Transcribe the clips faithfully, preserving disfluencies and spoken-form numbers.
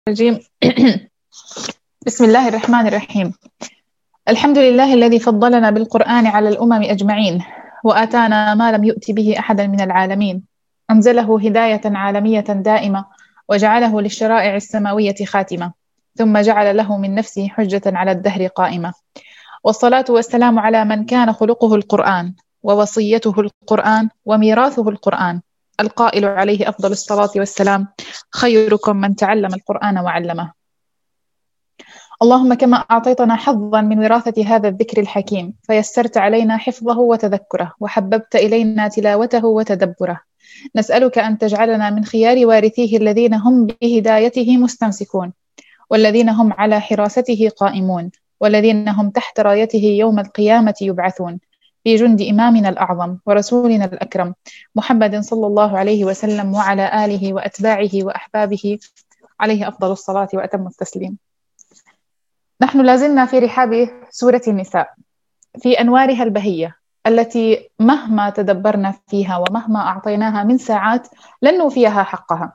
الرجيم. بسم الله الرحمن الرحيم. الحمد لله الذي فضلنا بالقرآن على الأمم أجمعين، وآتانا ما لم يؤت به أحدا من العالمين. أنزله هداية عالمية دائمة، وجعله للشرائع السماوية خاتمة، ثم جعل له من نفسه حجة على الدهر قائمة. والصلاة والسلام على من كان خلقه القرآن، ووصيته القرآن، وميراثه القرآن، القائل عليه أفضل الصلاة والسلام: خيركم من تعلم القرآن وعلمه. اللهم كما أعطيتنا حظا من وراثة هذا الذكر الحكيم، فيسرت علينا حفظه وتذكره، وحببت إلينا تلاوته وتدبره، نسألك أن تجعلنا من خيار وارثيه الذين هم بهدايته مستمسكون، والذين هم على حراسته قائمون، والذين هم تحت رايته يوم القيامة يبعثون، في جند إمامنا الأعظم ورسولنا الأكرم محمد صلى الله عليه وسلم، وعلى آله وأتباعه وأحبابه عليه أفضل الصلاة وأتم التسليم. نحن لازلنا في رحاب سورة النساء، في أنوارها البهية التي مهما تدبرنا فيها ومهما أعطيناها من ساعات لن نوفيها حقها.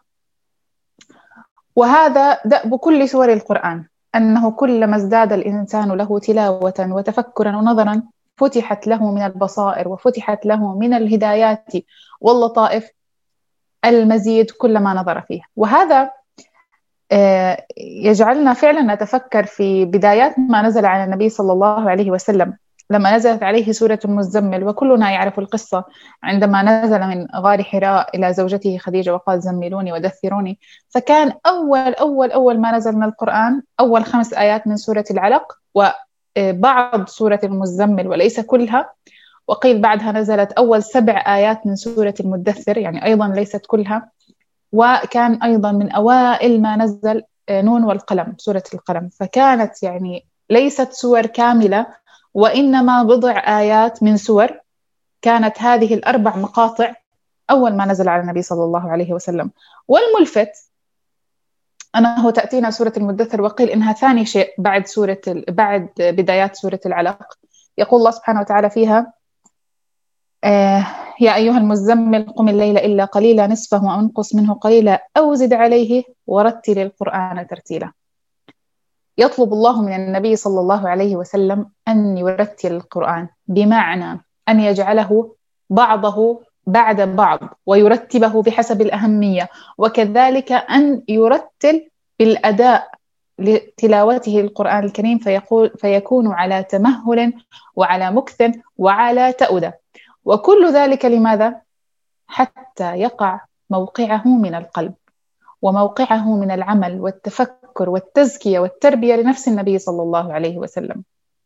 وهذا دأب كل سور القرآن، أنه كلما ازداد الإنسان له تلاوة وتفكرا ونظرا فتحت له من البصائر وفتحت له من الهدايات واللطائف المزيد كلما نظر فيه. وهذا يجعلنا فعلا نتفكر في بدايات ما نزل على النبي صلى الله عليه وسلم، لما نزلت عليه سورة المزمل، وكلنا يعرف القصة عندما نزل من غار حراء إلى زوجته خديجة وقال: زملوني ودثروني. فكان أول أول أول ما نزل من القرآن أول خمس آيات من سورة العلق وبعض سورة المزمل وليس كلها، وقيل بعدها نزلت أول سبع آيات من سورة المدثر، يعني أيضا ليست كلها. وكان أيضا من أوائل ما نزل نون والقلم، سورة القلم. فكانت يعني ليست سور كاملة، وإنما بضع آيات من سور. كانت هذه الأربع مقاطع أول ما نزل على النبي صلى الله عليه وسلم. والملفت أنه تأتينا سورة المدثر وقيل إنها ثاني شيء بعد سورة بعد بدايات سورة العلق. يقول الله سبحانه وتعالى فيها: آه يا أيها المزمل قم الليل إلا قليلا نصفه أو انقص منه قليلا أو زد عليه ورتل القرآن ترتيلا. يطلب الله من النبي صلى الله عليه وسلم أن يرتل القرآن، بمعنى أن يجعله بعضه بعد بعض ويرتبه بحسب الأهمية، وكذلك أن يرتل بالأداء لتلاوته القرآن الكريم، فيقول فيكون على تمهل وعلى مكث وعلى تأودة. وكل ذلك لماذا؟ حتى يقع موقعه من القلب، وموقعه من العمل والتفكر والتزكية والتربية لنفس النبي صلى الله عليه وسلم.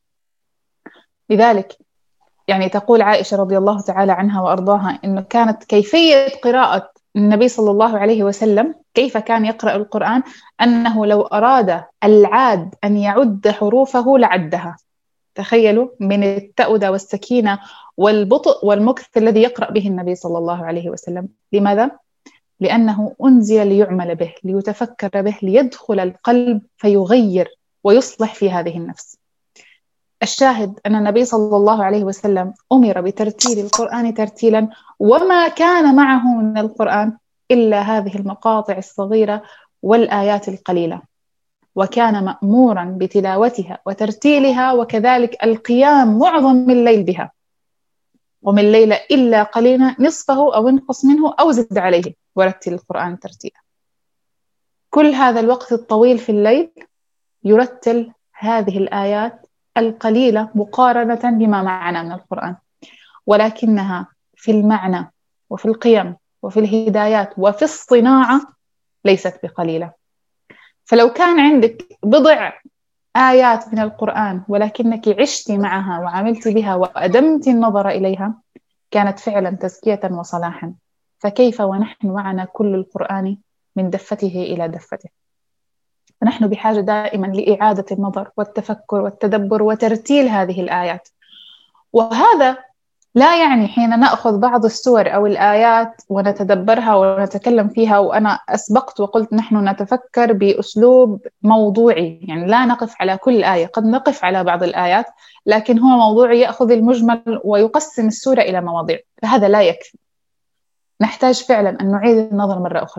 لذلك يعني تقول عائشة رضي الله تعالى عنها وأرضاها إنه كانت كيفية قراءة النبي صلى الله عليه وسلم، كيف كان يقرأ القرآن، أنه لو أراد العاد أن يعد حروفه لعدها. تخيلوا من التأودة والسكينة والبطء والمكث الذي يقرأ به النبي صلى الله عليه وسلم. لماذا؟ لأنه أنزل ليعمل به، ليتفكر به، ليدخل القلب فيغير ويصلح في هذه النفس. الشاهد أن النبي صلى الله عليه وسلم أمر بترتيل القرآن ترتيلا، وما كان معه من القرآن إلا هذه المقاطع الصغيرة والآيات القليلة، وكان مأمورا بتلاوتها وترتيلها، وكذلك القيام معظم الليل بها. ومن الليل إلا قليلا نصفه أو انقص منه أو زد عليه ورتل القرآن ترتيلا. كل هذا الوقت الطويل في الليل يرتل هذه الآيات القليلة مقارنة بما معنا من القرآن، ولكنها في المعنى وفي القيم وفي الهدايات وفي الصناعة ليست بقليلة. فلو كان عندك بضع آيات من القرآن ولكنك عشت معها وعملت بها وأدمت النظر إليها، كانت فعلا تزكية وصلاحا. فكيف ونحن معنا كل القرآن من دفته إلى دفته؟ فنحن بحاجة دائما لإعادة النظر والتفكر والتدبر وترتيل هذه الآيات. وهذا لا يعني حين نأخذ بعض السور أو الآيات ونتدبرها ونتكلم فيها، وأنا أسبقت وقلت نحن نتفكر بأسلوب موضوعي، يعني لا نقف على كل آية، قد نقف على بعض الآيات لكن هو موضوعي يأخذ المجمل ويقسم السورة إلى مواضيع، فهذا لا يكفي. نحتاج فعلا أن نعيد النظر مرة أخرى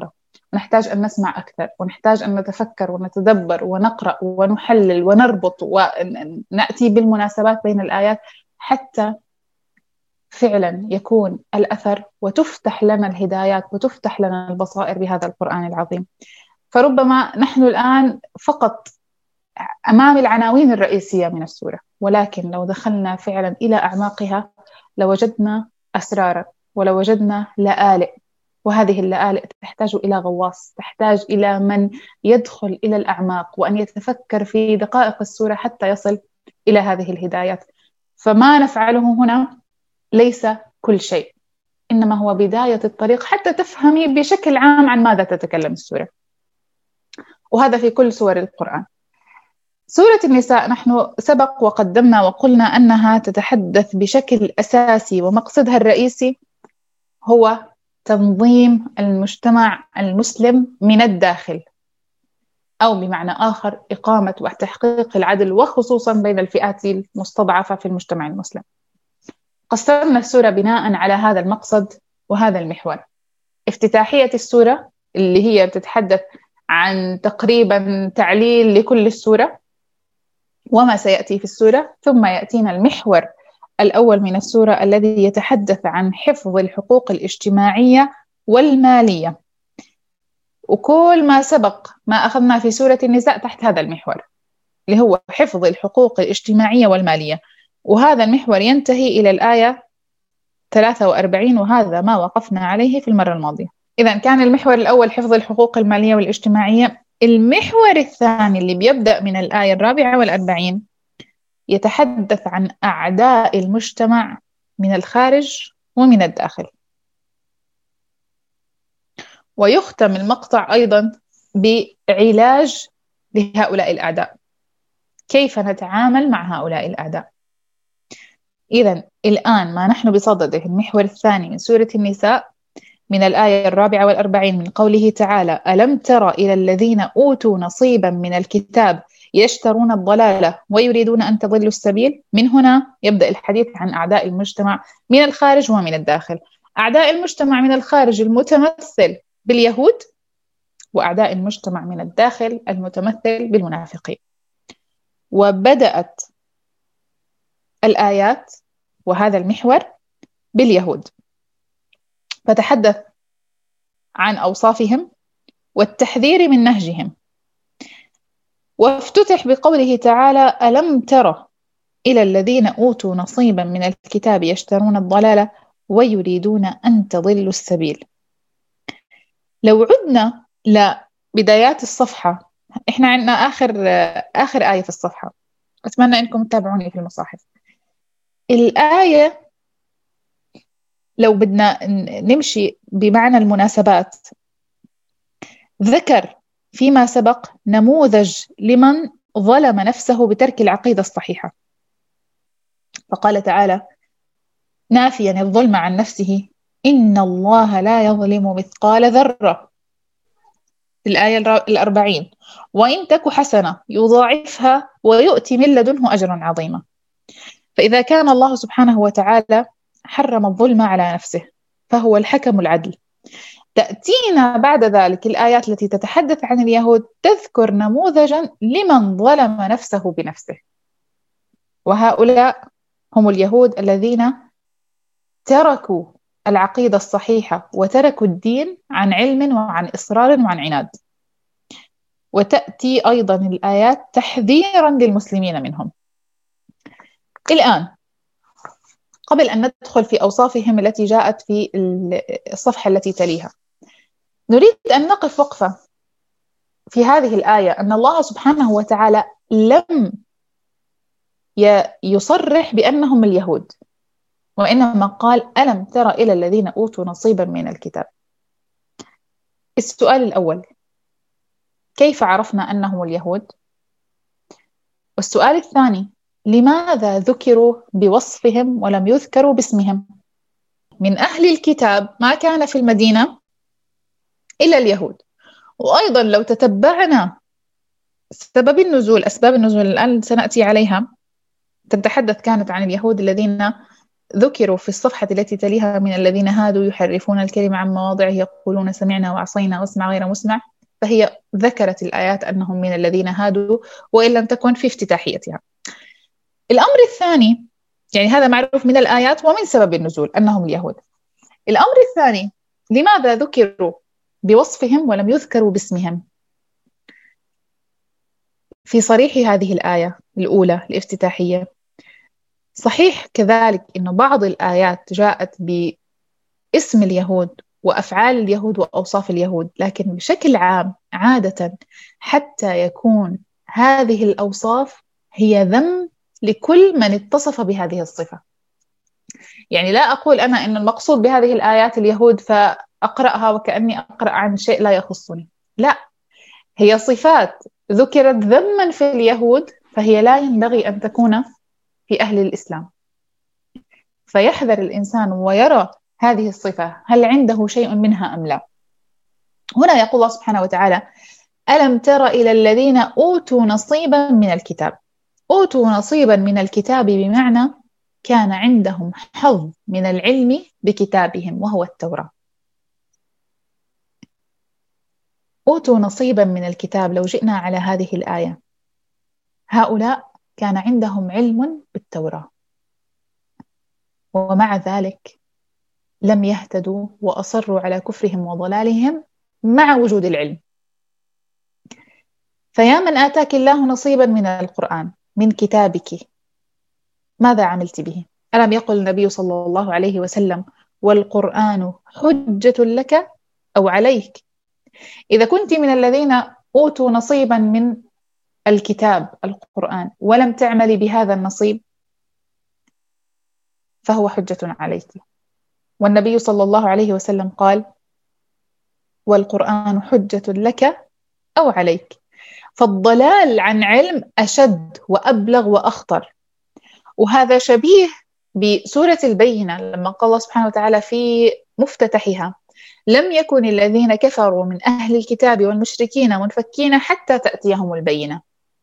نحتاج أن نسمع أكثر، ونحتاج أن نتفكر ونتدبر ونقرأ ونحلل ونربط ونأتي بالمناسبات بين الآيات حتى فعلا يكون الأثر وتفتح لنا الهدايات وتفتح لنا البصائر بهذا القرآن العظيم. فربما نحن الآن فقط أمام العناوين الرئيسية من السورة، ولكن لو دخلنا فعلا إلى أعماقها لوجدنا أسرارا ولوجدنا لآلئ، وهذه اللآلئ تحتاج إلى غواص، تحتاج إلى من يدخل إلى الأعماق وأن يتفكر في دقائق السورة حتى يصل إلى هذه الهدايات. فما نفعله هنا ليس كل شيء، إنما هو بداية الطريق حتى تفهمي بشكل عام عن ماذا تتكلم السورة، وهذا في كل سور القرآن. سورة النساء نحن سبق وقدمنا وقلنا أنها تتحدث بشكل أساسي ومقصدها الرئيسي هو تنظيم المجتمع المسلم من الداخل، أو بمعنى آخر إقامة وتحقيق العدل، وخصوصا بين الفئات المستضعفة في المجتمع المسلم. قسمنا السورة بناء على هذا المقصد وهذا المحور. افتتاحية السورة اللي هي بتتحدث عن تقريبا تعليل لكل السورة وما سيأتي في السورة، ثم يأتينا المحور الأول من السورة الذي يتحدث عن حفظ الحقوق الاجتماعية والمالية، وكل ما سبق ما أخذنا في سورة النساء تحت هذا المحور اللي هو حفظ الحقوق الاجتماعية والمالية، وهذا المحور ينتهي إلى الآية ثلاثة وأربعين، وهذا ما وقفنا عليه في المرة الماضية. إذا كان المحور الأول حفظ الحقوق المالية والاجتماعية، المحور الثاني اللي بيبدأ من الآية الرابعة والأربعين يتحدث عن أعداء المجتمع من الخارج ومن الداخل، ويختم المقطع أيضا بعلاج لهؤلاء الأعداء، كيف نتعامل مع هؤلاء الأعداء. إذن الآن ما نحن بصدده المحور الثاني من سورة النساء من الآية الرابعة والأربعين من قوله تعالى: ألم تر إلى الذين أوتوا نصيبا من الكتاب يشترون الضلالة ويريدون أن تضلوا السبيل. من هنا يبدأ الحديث عن أعداء المجتمع من الخارج ومن الداخل. أعداء المجتمع من الخارج المتمثل باليهود، وأعداء المجتمع من الداخل المتمثل بالمنافقين. وبدأت الآيات وهذا المحور باليهود، فتحدث عن أوصافهم والتحذير من نهجهم، وافتتح بقوله تعالى: ألم تر إلى الذين أوتوا نصيبا من الكتاب يشترون الضلالة ويريدون أن تضلوا السبيل. لو عدنا لبدايات الصفحة، إحنا عندنا آخر آخر آية في الصفحة، أتمنى أنكم تتابعوني في المصاحف. الآية لو بدنا نمشي بمعنى المناسبات، ذكر فيما سبق نموذج لمن ظلم نفسه بترك العقيدة الصحيحة، فقال تعالى نافيا الظلم عن نفسه: إن الله لا يظلم مثقال ذرة، في الآية الأربعين: وإن تك حسنة يضاعفها ويؤتي من لدنه أجرا عظيما. فإذا كان الله سبحانه وتعالى حرم الظلم على نفسه فهو الحكم العدل، تأتينا بعد ذلك الآيات التي تتحدث عن اليهود تذكر نموذجا لمن ظلم نفسه بنفسه، وهؤلاء هم اليهود الذين تركوا العقيدة الصحيحة وتركوا الدين عن علم وعن إصرار وعن عناد. وتأتي أيضا الآيات تحذيرا للمسلمين منهم. الآن قبل أن ندخل في أوصافهم التي جاءت في الصفحة التي تليها، نريد أن نقف وقفة في هذه الآية، أن الله سبحانه وتعالى لم يصرح بأنهم اليهود، وإنما قال: ألم تر إلى الذين أوتوا نصيبا من الكتاب. السؤال الأول: كيف عرفنا أنهم اليهود؟ والسؤال الثاني: لماذا ذكروا بوصفهم ولم يذكروا باسمهم؟ من أهل الكتاب ما كان في المدينة إلا اليهود. وأيضا لو تتبعنا سبب النزول، أسباب النزول الآن سنأتي عليها، تتحدث كانت عن اليهود الذين ذكروا في الصفحة التي تليها من الذين هادوا يحرفون الكلمة عن مواضعه يقولون سمعنا وعصينا واسمع غير مسمع، فهي ذكرت الآيات أنهم من الذين هادوا وإن لم تكن في افتتاحيتها. الأمر الثاني، يعني هذا معروف من الآيات ومن سبب النزول أنهم اليهود. الأمر الثاني، لماذا ذكروا بوصفهم ولم يذكروا باسمهم في صريح هذه الآية الأولى الافتتاحية؟ صحيح كذلك أن بعض الآيات جاءت باسم اليهود وأفعال اليهود وأوصاف اليهود، لكن بشكل عام عادة حتى يكون هذه الأوصاف هي ذم لكل من اتصف بهذه الصفة. يعني لا أقول أنا أن المقصود بهذه الآيات اليهود فأقرأها وكأني أقرأ عن شيء لا يخصني، لا، هي صفات ذكرت ذما في اليهود فهي لا ينبغي أن تكون في أهل الإسلام، فيحذر الإنسان ويرى هذه الصفة هل عنده شيء منها أم لا. هنا يقول الله سبحانه وتعالى: ألم تر إلى الذين أوتوا نصيبا من الكتاب. أوتوا نصيبا من الكتاب بمعنى كان عندهم حظ من العلم بكتابهم وهو التوراة. أوتوا نصيبا من الكتاب، لو جئنا على هذه الآية، هؤلاء كان عندهم علم بالتوراة ومع ذلك لم يهتدوا وأصروا على كفرهم وضلالهم مع وجود العلم. فيا من آتاك الله نصيبا من القرآن من كتابك، ماذا عملت به؟ ألم يقل النبي صلى الله عليه وسلم: والقرآن حجة لك أو عليك؟ إذا كنت من الذين أوتوا نصيبا من الكتاب القرآن ولم تعملي بهذا النصيب فهو حجة عليك. والنبي صلى الله عليه وسلم قال: والقرآن حجة لك أو عليك. فالضلال عن علم أشد وأبلغ وأخطر. وهذا شبيه بسورة البينة لما قال الله سبحانه وتعالى في مفتتحها: لم يكن الذين كفروا من أهل الكتاب والمشركين منفكين حتى تأتيهم البينة.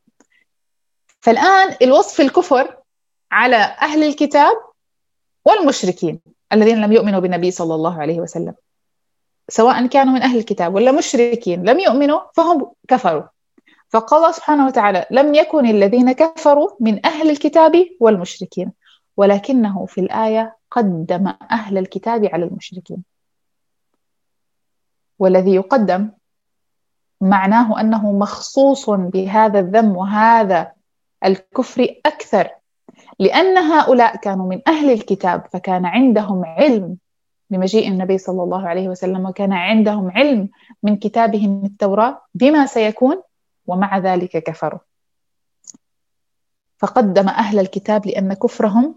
فالآن الوصف الكفر على أهل الكتاب والمشركين الذين لم يؤمنوا بالنبي صلى الله عليه وسلم، سواء كانوا من أهل الكتاب ولا مشركين لم يؤمنوا فهم كفروا. فقال الله سبحانه وتعالى: لم يكن الذين كفروا من أهل الكتاب والمشركين، ولكنه في الآية قدم أهل الكتاب على المشركين. والذي يقدم معناه أنه مخصوص بهذا الذم وهذا الكفر أكثر، لأن هؤلاء كانوا من أهل الكتاب فكان عندهم علم بمجيء النبي صلى الله عليه وسلم، وكان عندهم علم من كتابهم التوراة بما سيكون، ومع ذلك كفروا. فقدم أهل الكتاب لأن كفرهم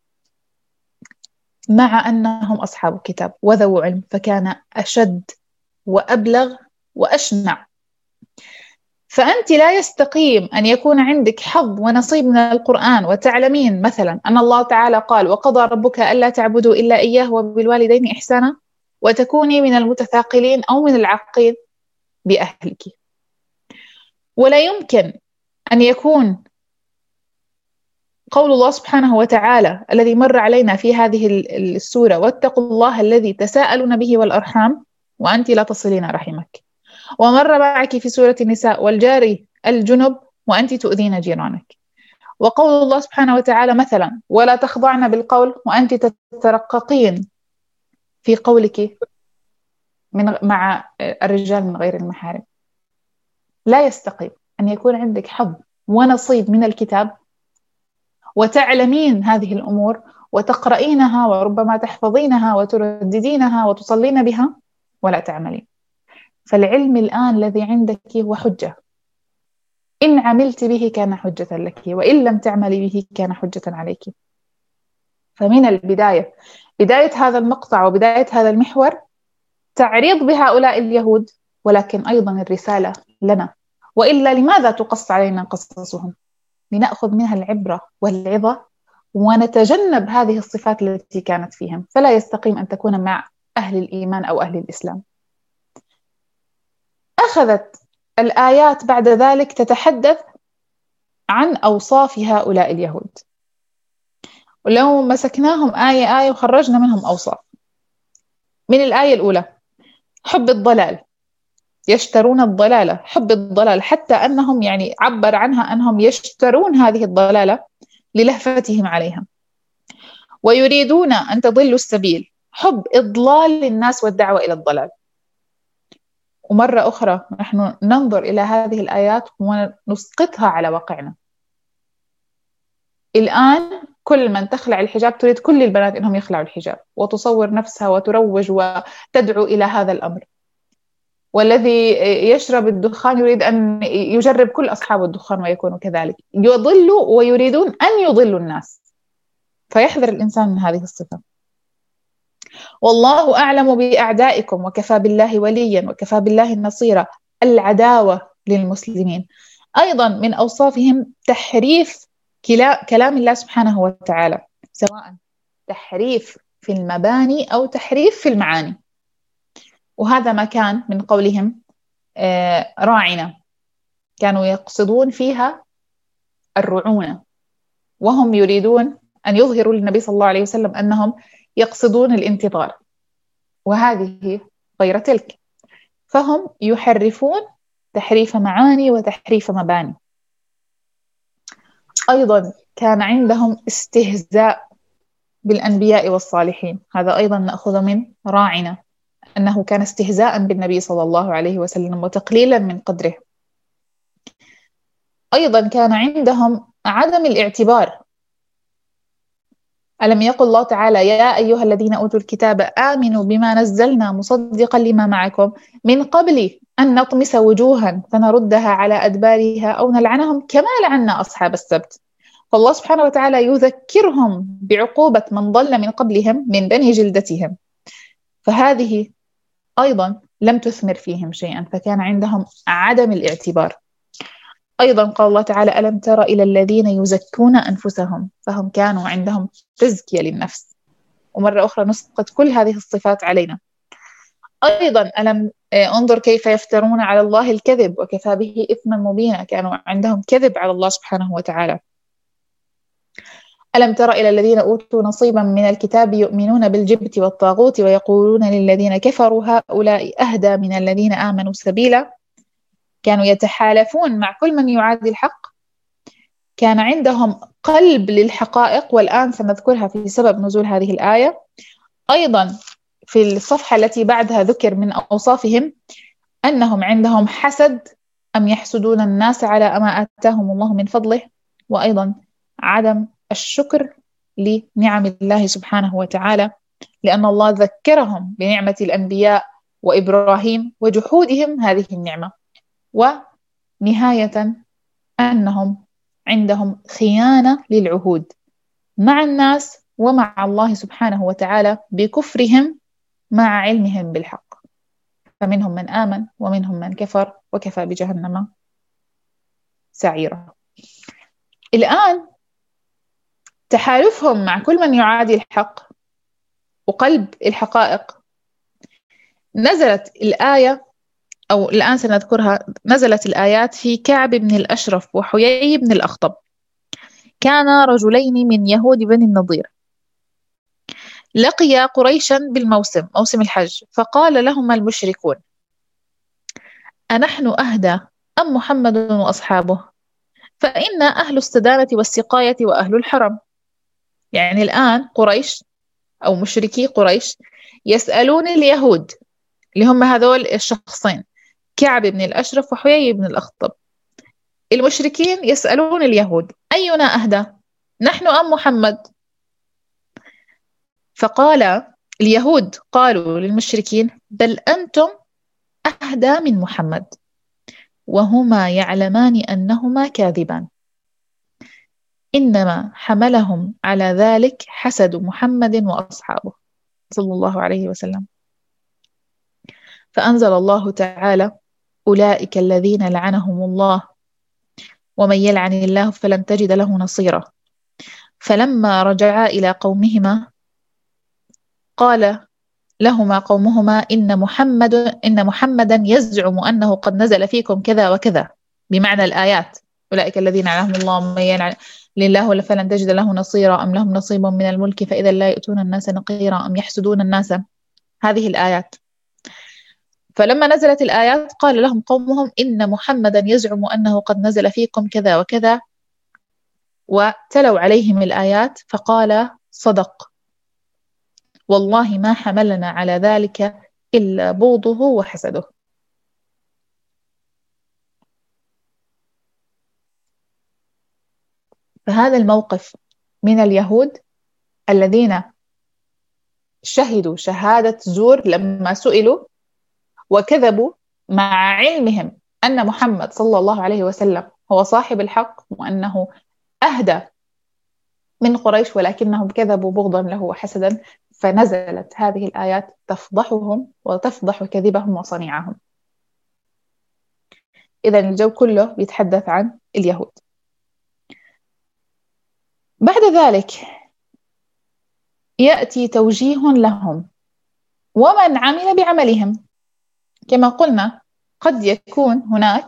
مع أنهم أصحاب الكتاب وذو علم فكان أشد وأبلغ وأشنع. فأنت لا يستقيم أن يكون عندك حظ ونصيب من القرآن وتعلمين مثلا أن الله تعالى قال: وقضى ربك ألا تعبدوا إلا إياه وبالوالدين إحسانا، وتكوني من المتثاقلين أو من العاقين بأهلك. ولا يمكن أن يكون قول الله سبحانه وتعالى الذي مر علينا في هذه السورة: واتقوا الله الذي تساءلون به والأرحام وأنت لا تصلين رحمك، ومر معك في سورة النساء: والجاري الجنب وأنت تؤذين جيرانك. وقول الله سبحانه وتعالى مثلا: ولا تخضعن بالقول وأنت تترققين في قولك من مع الرجال من غير المحارم. لا يستقيم أن يكون عندك حظ ونصيب من الكتاب وتعلمين هذه الأمور وتقرأينها وربما تحفظينها وترددينها وتصلين بها ولا تعملين. فالعلم الآن الذي عندك هو حجة، إن عملت به كان حجة لك، وإن لم تعملي به كان حجة عليك. فمن البداية، بداية هذا المقطع وبداية هذا المحور تعريض بهؤلاء اليهود، ولكن أيضا الرسالة لنا. وإلا لماذا تقص علينا قصصهم؟ لنأخذ منها العبرة والعظة ونتجنب هذه الصفات التي كانت فيهم. فلا يستقيم أن تكون مع أهل الإيمان أو أهل الإسلام. أخذت الآيات بعد ذلك تتحدث عن أوصاف هؤلاء اليهود، ولو مسكناهم آية آية وخرجنا منهم أوصاف. من الآية الأولى حب الضلال، يشترون الضلالة، حب الضلال، حتى أنهم يعني عبر عنها أنهم يشترون هذه الضلالة للهفتهم عليها. ويريدون أن تضلوا السبيل، حب إضلال الناس والدعوة إلى الضلال. ومرة أخرى نحن ننظر إلى هذه الآيات ونسقطها على واقعنا. الآن كل من تخلع الحجاب تريد كل البنات إنهم يخلعوا الحجاب، وتصور نفسها وتروج وتدعو إلى هذا الأمر. والذي يشرب الدخان يريد أن يجرب كل أصحاب الدخان ويكونوا كذلك، يضلوا ويريدون أن يضلوا الناس. فيحذر الإنسان من هذه الصفة. والله أعلم بأعدائكم وكفى بالله وليا وكفى بالله نصيرا، العداوة للمسلمين. أيضا من أوصافهم تحريف كلام الله سبحانه وتعالى، سواء تحريف في المباني أو تحريف في المعاني. وهذا ما كان من قولهم راعنا، كانوا يقصدون فيها الرعونة، وهم يريدون أن يظهروا للنبي صلى الله عليه وسلم أنهم يقصدون الانتظار، وهذه غير تلك. فهم يحرفون تحريف معاني وتحريف مباني. أيضا كان عندهم استهزاء بالأنبياء والصالحين، هذا أيضا نأخذ من راعنا، أنه كان استهزاء بالنبي صلى الله عليه وسلم وتقليلا من قدره. أيضا كان عندهم عدم الاعتبار. ألم يقل الله تعالى يا أيها الذين أوتوا الكتاب آمنوا بما نزلنا مصدقا لما معكم من قبل أن نطمس وجوها فنردها على أدبارها أو نلعنهم كما لعنا أصحاب السبت. فالله سبحانه وتعالى يذكرهم بعقوبة من ضل من قبلهم من بني جلدتهم، فهذه أيضا لم تثمر فيهم شيئا، فكان عندهم عدم الاعتبار. أيضا قال الله تعالى ألم تر إلى الذين يزكون أنفسهم، فهم كانوا عندهم تزكية للنفس. ومرة أخرى نسقط كل هذه الصفات علينا. أيضا ألم انظر كيف يفترون على الله الكذب وكفى به إثما مبينا، كانوا عندهم كذب على الله سبحانه وتعالى. ألم تر إلى الذين أوتوا نصيبا من الكتاب يؤمنون بالجبت والطاغوت ويقولون للذين كفروا هؤلاء أهدى من الذين آمنوا سبيلا، كانوا يتحالفون مع كل من يعادي الحق. كان عندهم قلب للحقائق، والآن سنذكرها في سبب نزول هذه الآية. أيضا في الصفحة التي بعدها ذكر من أوصافهم أنهم عندهم حسد، أم يحسدون الناس على ما آتاهم الله من فضله. وأيضا عدم الشكر لنعم الله سبحانه وتعالى، لأن الله ذكرهم بنعمة الأنبياء وإبراهيم وجحودهم هذه النعمة. ونهاية أنهم عندهم خيانة للعهود مع الناس ومع الله سبحانه وتعالى بكفرهم مع علمهم بالحق، فمنهم من آمن ومنهم من كفر وكفى بجهنم سعيرا. الآن تحالفهم مع كل من يعادي الحق وقلب الحقائق، نزلت الآية أو الآن سنذكرها، نزلت الآيات في كعب بن الأشرف وحيي بن الأخطب، كانا رجلين من يهود بني النضير، لقيا قريشا بالموسم موسم الحج، فقال لهما المشركون أنحن أهدى أم محمد وأصحابه؟ فإنا أهل السدانة والسقاية وأهل الحرم. يعني الآن قريش أو مشركي قريش يسألون اليهود اللي هم هذول الشخصين كعب بن الأشرف وحيي بن الأخطب، المشركين يسألون اليهود أينا أهدى، نحن أم محمد؟ فقال اليهود قالوا للمشركين بل أنتم أهدى من محمد، وهما يعلمان أنهما كاذبان، إنما حملهم على ذلك حسد محمد وأصحابه صلى الله عليه وسلم. فأنزل الله تعالى أولئك الذين لعنهم الله ومن يلعن الله فلن تجد له نصيرا. فلما رجعا إلى قومهما قال لهما قومهما إن محمد إن محمدا يزعم أنه قد نزل فيكم كذا وكذا، بمعنى الآيات أولئك الذين لعنهم الله ومن يلعن. لله ولا فلن تجد له نصيرا أم لهم نصيب من الملك فإذا لا يؤتون الناس نقيرا أم يحسدون الناس. هذه الآيات. فلما نزلت الآيات قال لهم قومهم إن محمدا يزعم أنه قد نزل فيكم كذا وكذا، وتلوا عليهم الآيات فقال صدق والله ما حملنا على ذلك إلا بغضه وحسده. فهذا الموقف من اليهود الذين شهدوا شهادة زور لما سئلوا وكذبوا مع علمهم أن محمد صلى الله عليه وسلم هو صاحب الحق وأنه أهدى من قريش، ولكنهم كذبوا بغضا له وحسدا، فنزلت هذه الآيات تفضحهم وتفضح كذبهم وصنيعهم. إذن الجو كله بيتحدث عن اليهود. بعد ذلك يأتي توجيه لهم ومن عمل بعملهم. كما قلنا قد يكون هناك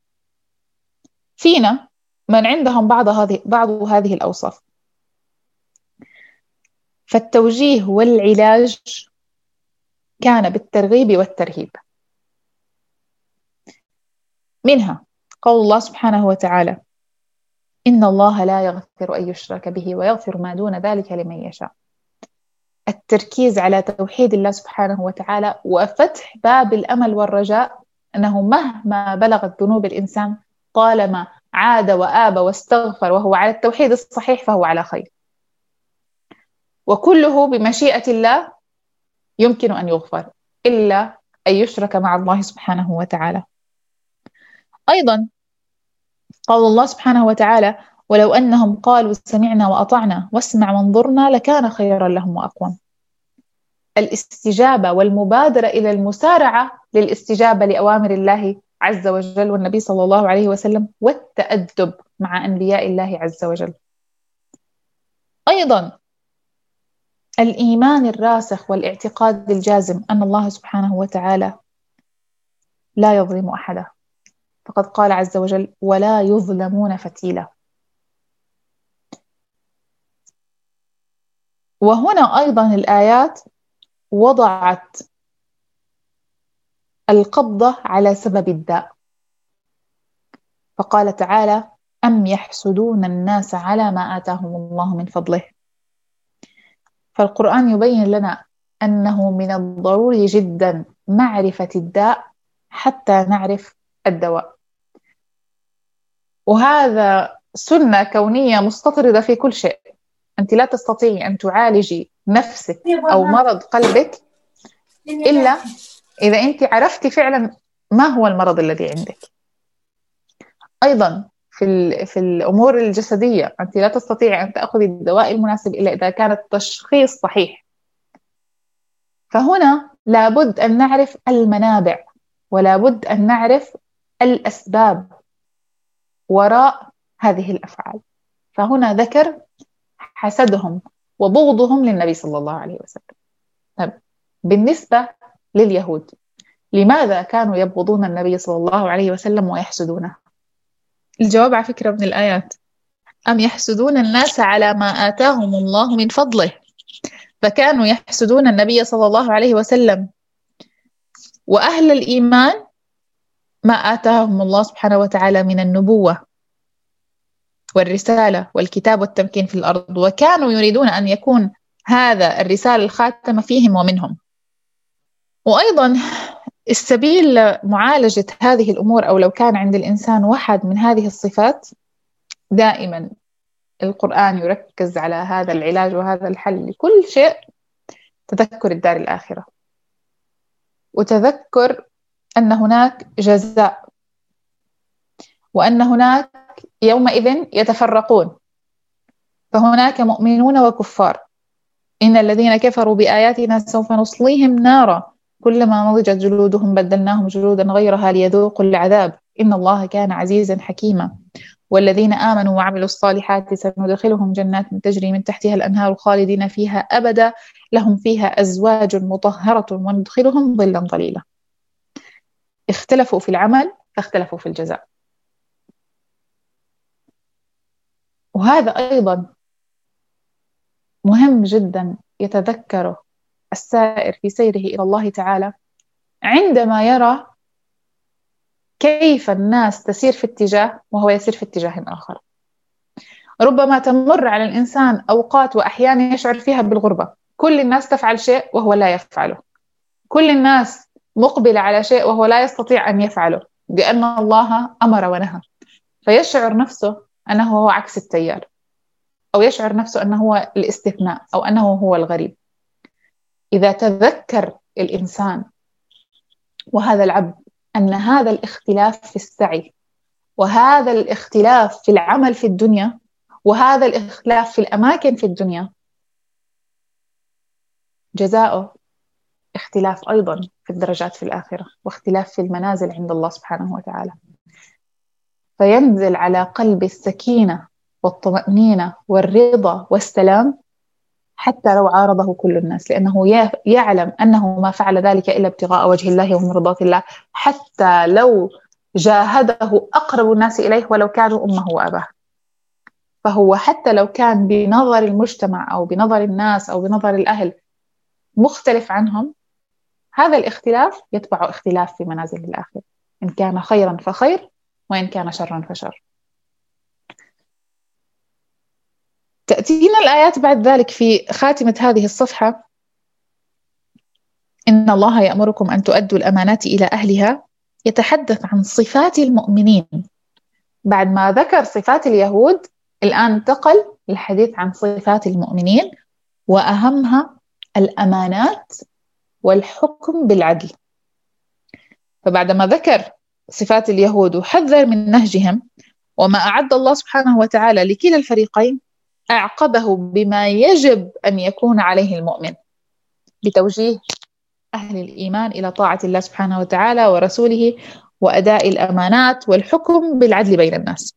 فينا من عندهم بعض هذه بعض هذه الأوصاف، فالتوجيه والعلاج كان بالترغيب والترهيب. منها قول الله سبحانه وتعالى إن الله لا يغفر أن يشرك به ويغفر ما دون ذلك لمن يشاء. التركيز على توحيد الله سبحانه وتعالى وفتح باب الأمل والرجاء أنه مهما بلغت ذنوب الإنسان طالما عاد وآب واستغفر وهو على التوحيد الصحيح فهو على خير، وكله بمشيئة الله يمكن أن يغفر إلا أن يشرك مع الله سبحانه وتعالى. أيضا قال الله سبحانه وتعالى ولو أنهم قالوا سمعنا وأطعنا واسمع وانظرنا لكان خيرا لهم وأقوم. الاستجابة والمبادرة إلى المسارعة للاستجابة لأوامر الله عز وجل والنبي صلى الله عليه وسلم، والتأدب مع أنبياء الله عز وجل. أيضا الإيمان الراسخ والاعتقاد الجازم أن الله سبحانه وتعالى لا يظلم أحدا، فقد قال عز وجل ولا يظلمون فتيلا. وهنا أيضا الآيات وضعت القبضة على سبب الداء، فقال تعالى أم يحسدون الناس على ما آتاهم الله من فضله. فالقرآن يبين لنا أنه من الضروري جدا معرفة الداء حتى نعرف الدواء، وهذا سنة كونية مستطردة في كل شيء. أنت لا تستطيعي أن تعالجي نفسك أو مرض قلبك إلا إذا أنت عرفتي فعلا ما هو المرض الذي عندك. أيضا في في الأمور الجسدية أنت لا تستطيعي أن تأخذي الدواء المناسب إلا إذا كان التشخيص صحيح. فهنا لابد أن نعرف المنابع ولابد أن نعرف الأسباب وراء هذه الأفعال. فهنا ذكر حسدهم وبغضهم للنبي صلى الله عليه وسلم. طيب بالنسبة لليهود لماذا كانوا يبغضون النبي صلى الله عليه وسلم ويحسدونه؟ الجواب على فكرة من الآيات أم يحسدون الناس على ما آتاهم الله من فضله. فكانوا يحسدون النبي صلى الله عليه وسلم وأهل الإيمان ما آتاهم الله سبحانه وتعالى من النبوة والرسالة والكتاب والتمكين في الأرض، وكانوا يريدون أن يكون هذا الرسالة الخاتمة فيهم ومنهم. وأيضا السبيل معالجة هذه الأمور، أو لو كان عند الإنسان واحد من هذه الصفات، دائما القرآن يركز على هذا العلاج وهذا الحل لكل شيء: تذكر الدار الآخرة، وتذكر أن هناك جزاء، وأن هناك يومئذ يتفرقون، فهناك مؤمنون وكفار. إن الذين كفروا بآياتنا سوف نصليهم نارا كلما نضجت جلودهم بدلناهم جلودا غيرها ليذوقوا العذاب إن الله كان عزيزا حكيما. والذين آمنوا وعملوا الصالحات سندخلهم جنات تجري من تحتها الأنهار خالدين فيها أبدا لهم فيها أزواج مطهرة وندخلهم ظلا ظليلا. اختلفوا في العمل فاختلفوا في الجزاء. وهذا أيضا مهم جدا يتذكره السائر في سيره إلى الله تعالى عندما يرى كيف الناس تسير في اتجاه وهو يسير في اتجاه آخر. ربما تمر على الإنسان أوقات وأحيان يشعر فيها بالغربة، كل الناس تفعل شيء وهو لا يفعله، كل الناس مقبلة على شيء وهو لا يستطيع أن يفعله لأن الله أمر ونهى، فيشعر نفسه أنه هو عكس التيار، أو يشعر نفسه أنه هو الاستثناء أو أنه هو الغريب. إذا تذكر الإنسان وهذا العبد أن هذا الاختلاف في السعي، وهذا الاختلاف في العمل في الدنيا، وهذا الاختلاف في الأماكن في الدنيا جزاؤه اختلاف أيضا في الدرجات في الآخرة، واختلاف في المنازل عند الله سبحانه وتعالى، فينزل على قلب السكينة والطمأنينة والرضا والسلام حتى لو عارضه كل الناس، لأنه يعلم أنه ما فعل ذلك إلا ابتغاء وجه الله ومرضات الله، حتى لو جاهده أقرب الناس إليه ولو كانوا أمه وأباه. فهو حتى لو كان بنظر المجتمع أو بنظر الناس أو بنظر الأهل مختلف عنهم، هذا الاختلاف يتبع اختلاف في منازل الآخرة، إن كان خيرا فخير وإن كان شرا فشر. تأتينا الآيات بعد ذلك في خاتمة هذه الصفحة: إن الله يأمركم أن تؤدوا الأمانات إلى أهلها. يتحدث عن صفات المؤمنين بعد ما ذكر صفات اليهود، الآن انتقل للحديث عن صفات المؤمنين، وأهمها الأمانات والحكم بالعدل. فبعدما ذكر صفات اليهود وحذر من نهجهم وما أعد الله سبحانه وتعالى لكلا الفريقين، أعقبه بما يجب أن يكون عليه المؤمن بتوجيه أهل الإيمان إلى طاعة الله سبحانه وتعالى ورسوله، وأداء الأمانات والحكم بالعدل بين الناس.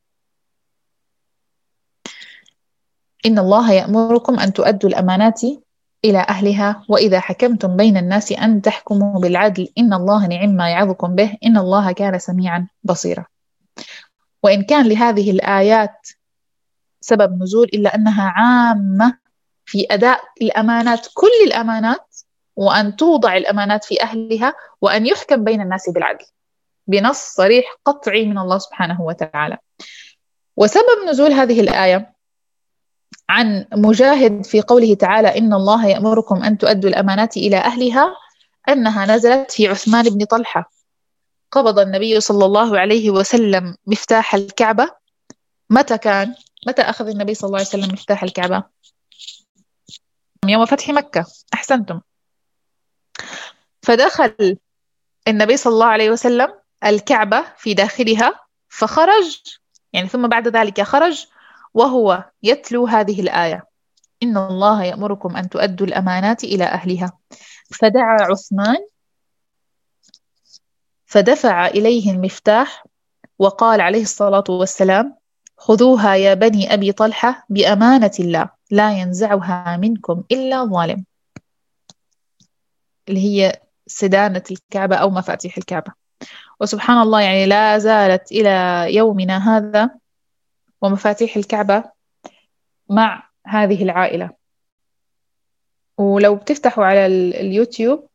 إن الله يأمركم أن تؤدوا الأمانات إلى أهلها وإذا حكمتم بين الناس أن تحكموا بالعدل إن الله نعم ما يعظكم به إن الله كان سميعا بصيرا. وإن كان لهذه الآيات سبب نزول إلا أنها عامة في أداء الأمانات، كل الأمانات، وأن توضع الأمانات في أهلها، وأن يحكم بين الناس بالعدل بنص صريح قطعي من الله سبحانه وتعالى. وسبب نزول هذه الآية عن مجاهد في قوله تعالى إن الله يأمركم أن تؤدوا الأمانات إلى أهلها، أنها نزلت في عثمان بن طلحة. قبض النبي صلى الله عليه وسلم مفتاح الكعبة. متى كان؟ متى أخذ النبي صلى الله عليه وسلم مفتاح الكعبة؟ يوم فتح مكة. أحسنتم. فدخل النبي صلى الله عليه وسلم الكعبة في داخلها، فخرج يعني ثم بعد ذلك خرج وهو يتلو هذه الآية إن الله يأمركم أن تؤدوا الأمانات إلى أهلها. فدعا عثمان فدفع إليه المفتاح وقال عليه الصلاة والسلام خذوها يا بني أبي طلحة بأمانة الله لا ينزعها منكم إلا ظالم، اللي هي سدانة الكعبة أو مفاتيح الكعبة. وسبحان الله يعني لا زالت إلى يومنا هذا ومفاتيح الكعبة مع هذه العائلة. ولو بتفتحوا على اليوتيوب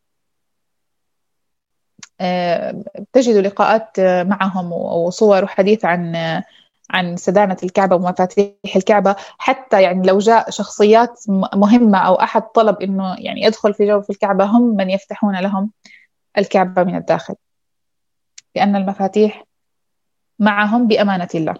بتجدوا لقاءات معهم وصور وحديث عن عن سدانة الكعبة ومفاتيح الكعبة. حتى يعني لو جاء شخصيات مهمة أو أحد طلب إنه يعني يدخل في جو في الكعبة، هم من يفتحون لهم الكعبة من الداخل، لأن المفاتيح معهم بأمانة الله.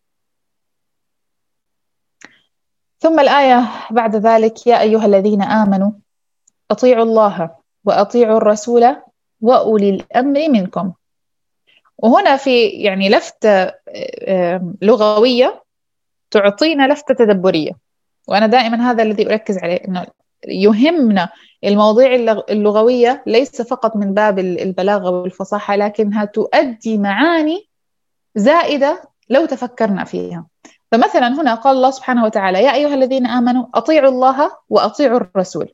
ثم الآية بعد ذلك يا أيها الذين آمنوا أطيعوا الله وأطيعوا الرسول وأولي الأمر منكم. وهنا في يعني لفتة لغوية تعطينا لفتة تدبرية، وأنا دائما هذا الذي أركز عليه، إنه يهمنا المواضيع اللغوية ليس فقط من باب البلاغة والفصاحة، لكنها تؤدي معاني زائدة لو تفكرنا فيها. فمثلا هنا قال الله سبحانه وتعالى يا أيها الذين آمنوا أطيعوا الله وأطيعوا الرسول،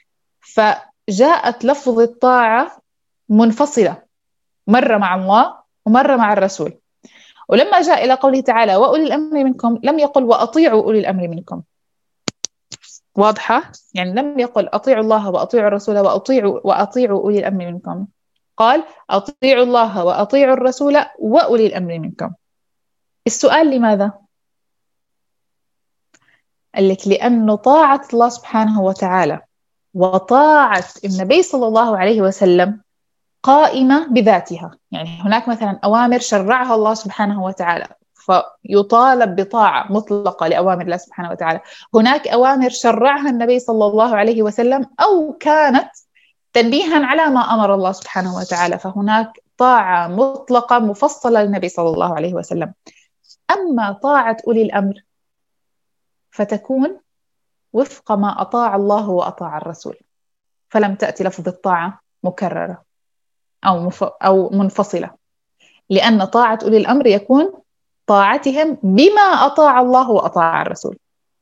فجاءت لفظ الطاعة منفصلة، مرة مع الله ومرة مع الرسول. ولما جاء إلى قوله تعالى وأولي الأمر منكم لم يقل وأطيعوا أولي الأمر منكم. واضحة؟ يعني لم يقل أطيعوا الله وأطيعوا الرسول وأطيعوا وأطيعوا أولي الأمر منكم، قال أطيعوا الله وأطيعوا الرسول وأولي الأمر منكم. السؤال لماذا؟ قال لك لأنه طاعة الله سبحانه وتعالى وطاعة النبي صلى الله عليه وسلم قائمة بذاتها. يعني هناك مثلا أوامر شرعها الله سبحانه وتعالى فيطالب بطاعة مطلقة لأوامر الله سبحانه وتعالى. هناك أوامر شرعها النبي صلى الله عليه وسلم أو كانت تنبيها على ما أمر الله سبحانه وتعالى، فهناك طاعة مطلقة مفصلة للنبي صلى الله عليه وسلم. أما طاعة أولي الأمر فتكون وفق ما أطاع الله وأطاع الرسول، فلم تأتي لفظ الطاعة مكررة أو, مف... أو منفصلة، لأن طاعة أولي الأمر يكون طاعتهم بما أطاع الله وأطاع الرسول.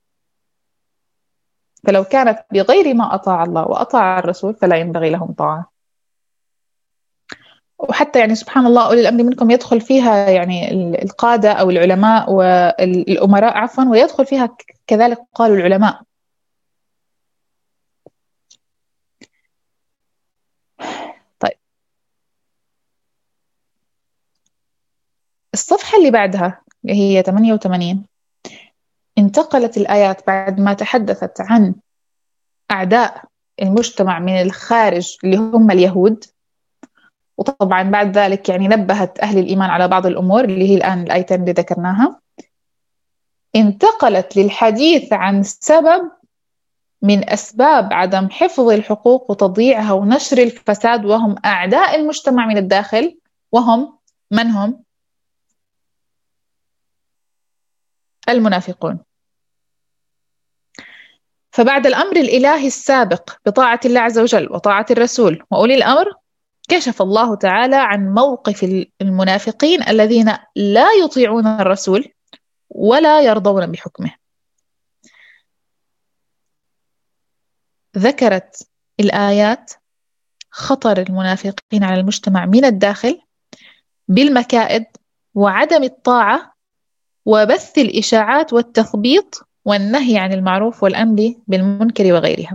فلو كانت بغير ما أطاع الله وأطاع الرسول فلا ينبغي لهم طاعة. وحتى يعني سبحان الله أولي الأمر منكم يدخل فيها يعني القادة أو العلماء والأمراء عفوا، ويدخل فيها كذلك قالوا العلماء. طيب الصفحة اللي بعدها اللي هي ثمانية وثمانين انتقلت الآيات بعد ما تحدثت عن أعداء المجتمع من الخارج اللي هم اليهود، وطبعا بعد ذلك يعني نبهت أهل الإيمان على بعض الأمور اللي هي الآن الآيتين اللي ذكرناها. انتقلت للحديث عن سبب من أسباب عدم حفظ الحقوق وتضييعها ونشر الفساد، وهم أعداء المجتمع من الداخل، وهم من هم؟ المنافقون. فبعد الأمر الإلهي السابق بطاعة الله عز وجل وطاعة الرسول وأولي الأمر، كشف الله تعالى عن موقف المنافقين الذين لا يطيعون الرسول ولا يرضون بحكمه. ذكرت الآيات خطر المنافقين على المجتمع من الداخل بالمكائد وعدم الطاعة وبث الإشاعات والتثبيط والنهي عن المعروف والأمر بالمنكر وغيرها.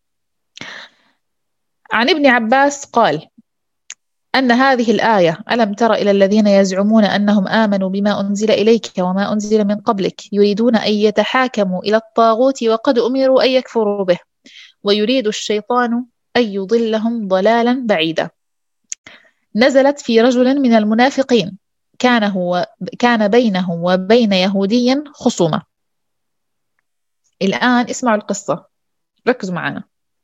عن ابن عباس قال أن هذه الآية ألم تر إلى الذين يزعمون أنهم آمنوا بما أنزل إليك وما أنزل من قبلك يريدون أن يتحاكموا إلى الطاغوت وقد أمروا أن يكفروا به ويريد الشيطان أن يضلهم ضلالا بعيدا. نزلت في رجل من المنافقين كان, هو كان بينه وبين يهودي خصومة. الآن اسمعوا القصة، ركزوا معنا.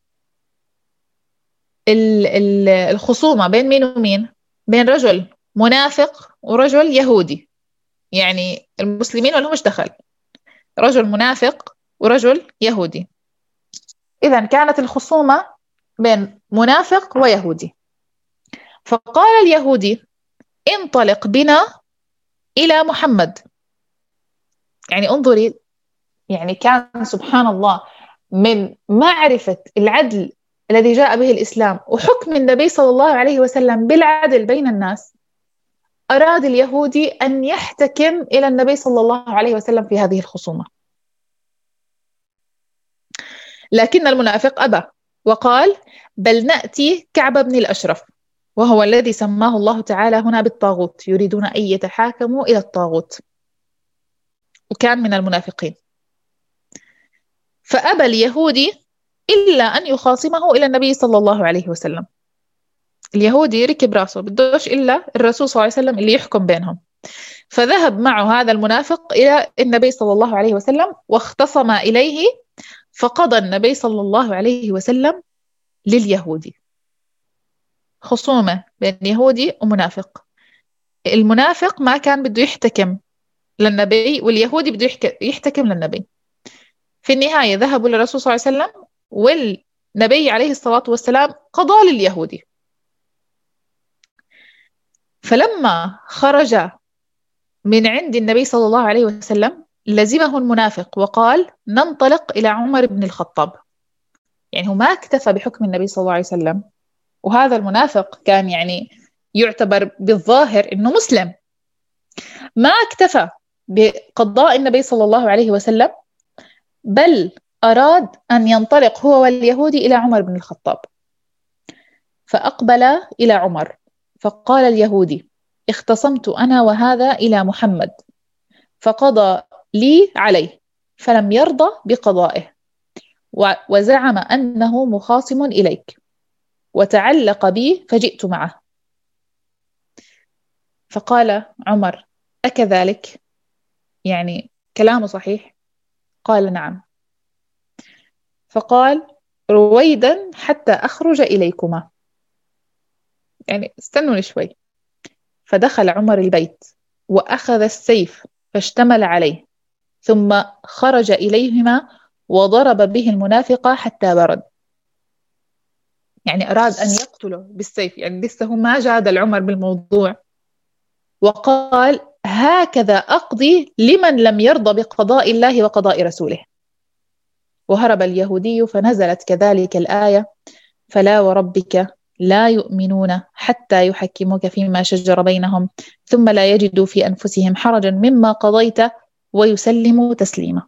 الخصومة بين مين ومين؟ بين رجل منافق ورجل يهودي، يعني المسلمين ولا مش دخل، رجل منافق ورجل يهودي. إذن كانت الخصومة بين منافق ويهودي. فقال اليهودي انطلق بنا إلى محمد. يعني انظري، يعني كان سبحان الله من معرفة العدل الذي جاء به الإسلام وحكم النبي صلى الله عليه وسلم بالعدل بين الناس، أراد اليهودي أن يحتكم إلى النبي صلى الله عليه وسلم في هذه الخصومة، لكن المنافق أبى وقال بل نأتي كعب بن الأشرف، وهو الذي سماه الله تعالى هنا بالطاغوت، يريدون أن يتحاكموا إلى الطاغوت، وكان من المنافقين. فأبى اليهودي إلا أن يخاصمه إلى النبي صلى الله عليه وسلم. اليهودي ركب راسه بدوش إلا الرسول صلى الله عليه وسلم اللي يحكم بينهم. فذهب معه هذا المنافق إلى النبي صلى الله عليه وسلم واختصم إليه، فقضى النبي صلى الله عليه وسلم لليهودي. خصومة بين يهودي ومنافق. المنافق ما كان بده يحتكم للنبي واليهودي بده يحتكم للنبي. في النهاية ذهبوا للرسول صلى الله عليه وسلم والنبي عليه الصلاة والسلام قضى لليهودي. فلما خرج من عند النبي صلى الله عليه وسلم لزمه المنافق وقال ننطلق إلى عمر بن الخطاب. يعني هو ما اكتفى بحكم النبي صلى الله عليه وسلم، وهذا المنافق كان يعني يعتبر بالظاهر إنه مسلم، ما اكتفى بقضاء النبي صلى الله عليه وسلم، بل أراد أن ينطلق هو واليهودي إلى عمر بن الخطاب. فأقبل إلى عمر، فقال اليهودي: اختصمت أنا وهذا إلى محمد فقضى لي عليه، فلم يرضى بقضائه وزعم أنه مخاصم إليك، وتعلق بي فجئت معه. فقال عمر: أكذلك؟ يعني كلامه صحيح؟ قال: نعم. فقال: رويدا حتى أخرج إليكما، يعني استنوا شوي. فدخل عمر البيت وأخذ السيف فاشتمل عليه، ثم خرج إليهما وضرب به المنافق حتى برد. يعني أراد أن يقتله بالسيف، يعني لسه هو ما جادل عمر بالموضوع، وقال: هكذا أقضي لمن لم يرضى بقضاء الله وقضاء رسوله. وهرب اليهودي، فنزلت كذلك الآية: فلا وربك لا يؤمنون حتى يحكموك فيما شجر بينهم ثم لا يجدوا في أنفسهم حرجا مما قضيت ويسلموا تسليما.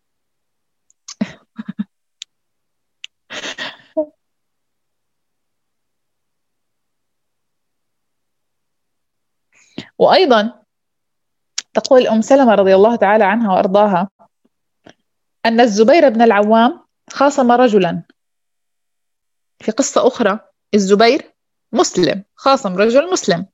وأيضا تقول أم سلمة رضي الله تعالى عنها وأرضاها أن الزبير بن العوام خاصم رجلا. في قصة أخرى الزبير مسلم خاصم رجل مسلم،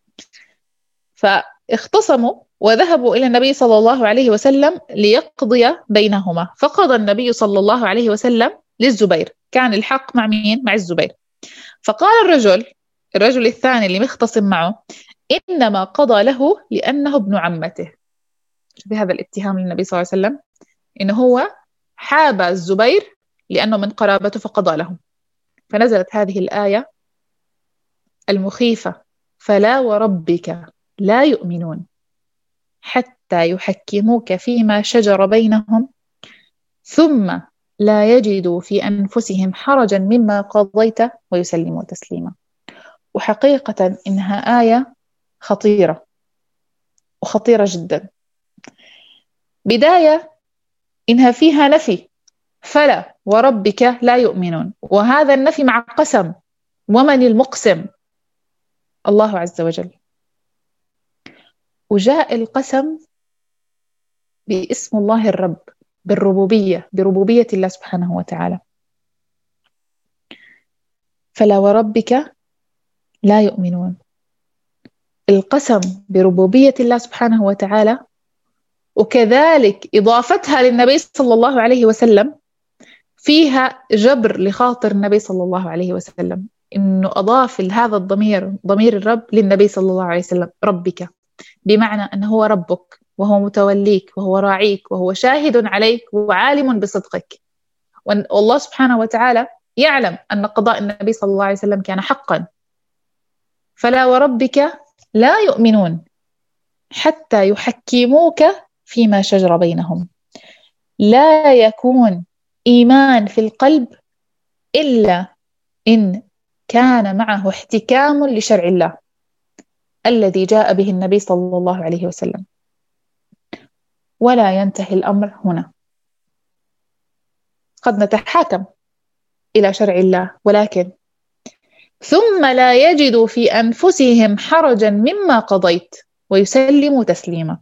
فاختصموا وذهبوا إلى النبي صلى الله عليه وسلم ليقضي بينهما، فقضى النبي صلى الله عليه وسلم للزبير، كان الحق مع مين؟ مع الزبير. فقال الرجل الرجل الثاني اللي مختصم معه: إنما قضى له لأنه ابن عمته. بهذا الاتهام للنبي صلى الله عليه وسلم إنه هو حاب الزبير لأنه من قرابته فقضى له. فنزلت هذه الآية المخيفة: فلا وربك لا يؤمنون حتى يحكموك فيما شجر بينهم ثم لا يجدوا في أنفسهم حرجا مما قضيت ويسلموا تسليما. وحقيقة إنها آية خطيرة وخطيرة جدا. بداية إنها فيها نفي، فلا وربك لا يؤمنون، وهذا النفي مع قسم، ومن المقسم؟ الله عز وجل. وجاء القسم باسم الله الرب، بالربوبية، بربوبية الله سبحانه وتعالى. فلا وربك لا يؤمنون، القسم بربوبية الله سبحانه وتعالى، وكذلك إضافتها للنبي صلى الله عليه وسلم فيها جبر لخاطر النبي صلى الله عليه وسلم، إنه أضاف هذا الضمير، ضمير الرب، للنبي صلى الله عليه وسلم، ربك، بمعنى أنه هو ربك وهو متوليك وهو راعيك وهو شاهد عليك وعالم بصدقك. والله سبحانه وتعالى يعلم أن قضاء النبي صلى الله عليه وسلم كان حقا. فلا وربك لا يؤمنون حتى يحكموك فيما شجر بينهم. لا يكون إيمان في القلب إلا إن كان معه احتكام لشرع الله الذي جاء به النبي صلى الله عليه وسلم. ولا ينتهي الأمر هنا، قد نتحاكم إلى شرع الله، ولكن ثم لا يجدوا في أنفسهم حرجا مما قضيت ويسلموا تسليما.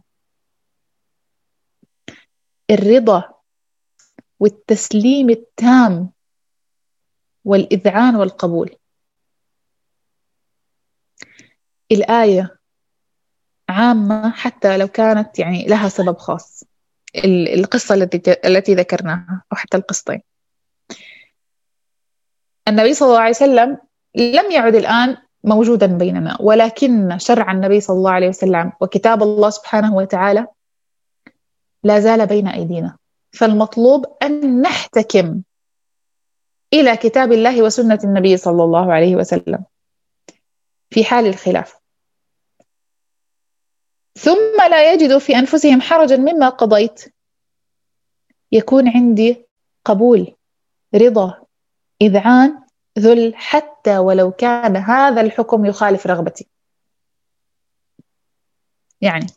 الرضا والتسليم التام والإذعان والقبول. الآية عامة حتى لو كانت يعني لها سبب خاص، القصة التي التي ذكرناها أو حتى القصتين. النبي صلى الله عليه وسلم لم يعد الآن موجودا بيننا، ولكن شرع النبي صلى الله عليه وسلم وكتاب الله سبحانه وتعالى لا زال بين أيدينا. فالمطلوب أن نحتكم إلى كتاب الله وسنة النبي صلى الله عليه وسلم في حال الخلاف. ثم لا يجدوا في أنفسهم حرجا مما قضيت، يكون عندي قبول، رضا، إذعان، ذل، حتى ولو كان هذا الحكم يخالف رغبتي. يعني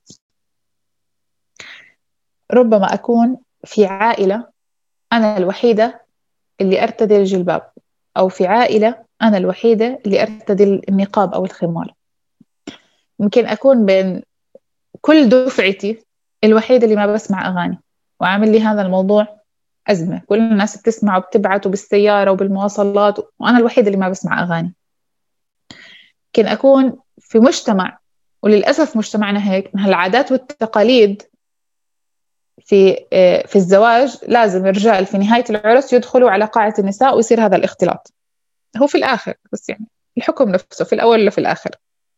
ربما أكون في عائلة أنا الوحيدة اللي أرتدي الجلباب، أو في عائلة أنا الوحيدة اللي أرتدي النقاب أو الخمار. ممكن أكون بين كل دفعتي الوحيدة اللي ما بسمع أغاني، وعامل لي هذا الموضوع أزمة. كل الناس بتسمع وبتبعت وبالسيارة وبالمواصلات، وأنا الوحيدة اللي ما بسمع أغاني. ممكن أكون في مجتمع، وللأسف مجتمعنا هيك، من العادات والتقاليد في في الزواج لازم الرجال في نهاية العرس يدخلوا على قاعة النساء ويصير هذا الاختلاط. هو في الآخر بس يعني الحكم نفسه في الأول ولا في الآخر.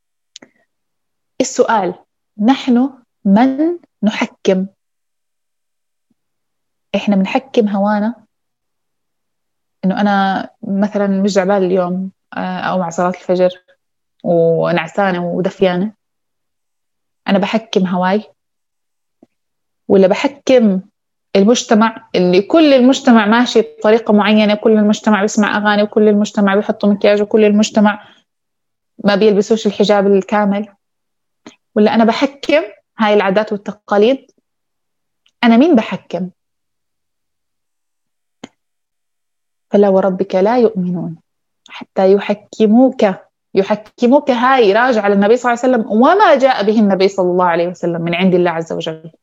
السؤال: نحن من نحكم؟ إحنا بنحكم هوانا، إنه أنا مثلا مش جعبال اليوم أو مع صلاة الفجر ونعسانة ودفيانة، أنا بحكم هواي؟ ولا بحكم المجتمع اللي كل المجتمع ماشي بطريقة معينة، كل المجتمع بيسمع أغاني، وكل المجتمع بيحطوا مكياج، وكل المجتمع ما بيلبسوش الحجاب الكامل؟ ولا أنا بحكم هاي العادات والتقاليد؟ أنا مين بحكم؟ فلا وربك لا يؤمنون حتى يحكموك يحكموك هاي راجع على النبي صلى الله عليه وسلم وما جاء به النبي صلى الله عليه وسلم من عند الله عز وجل،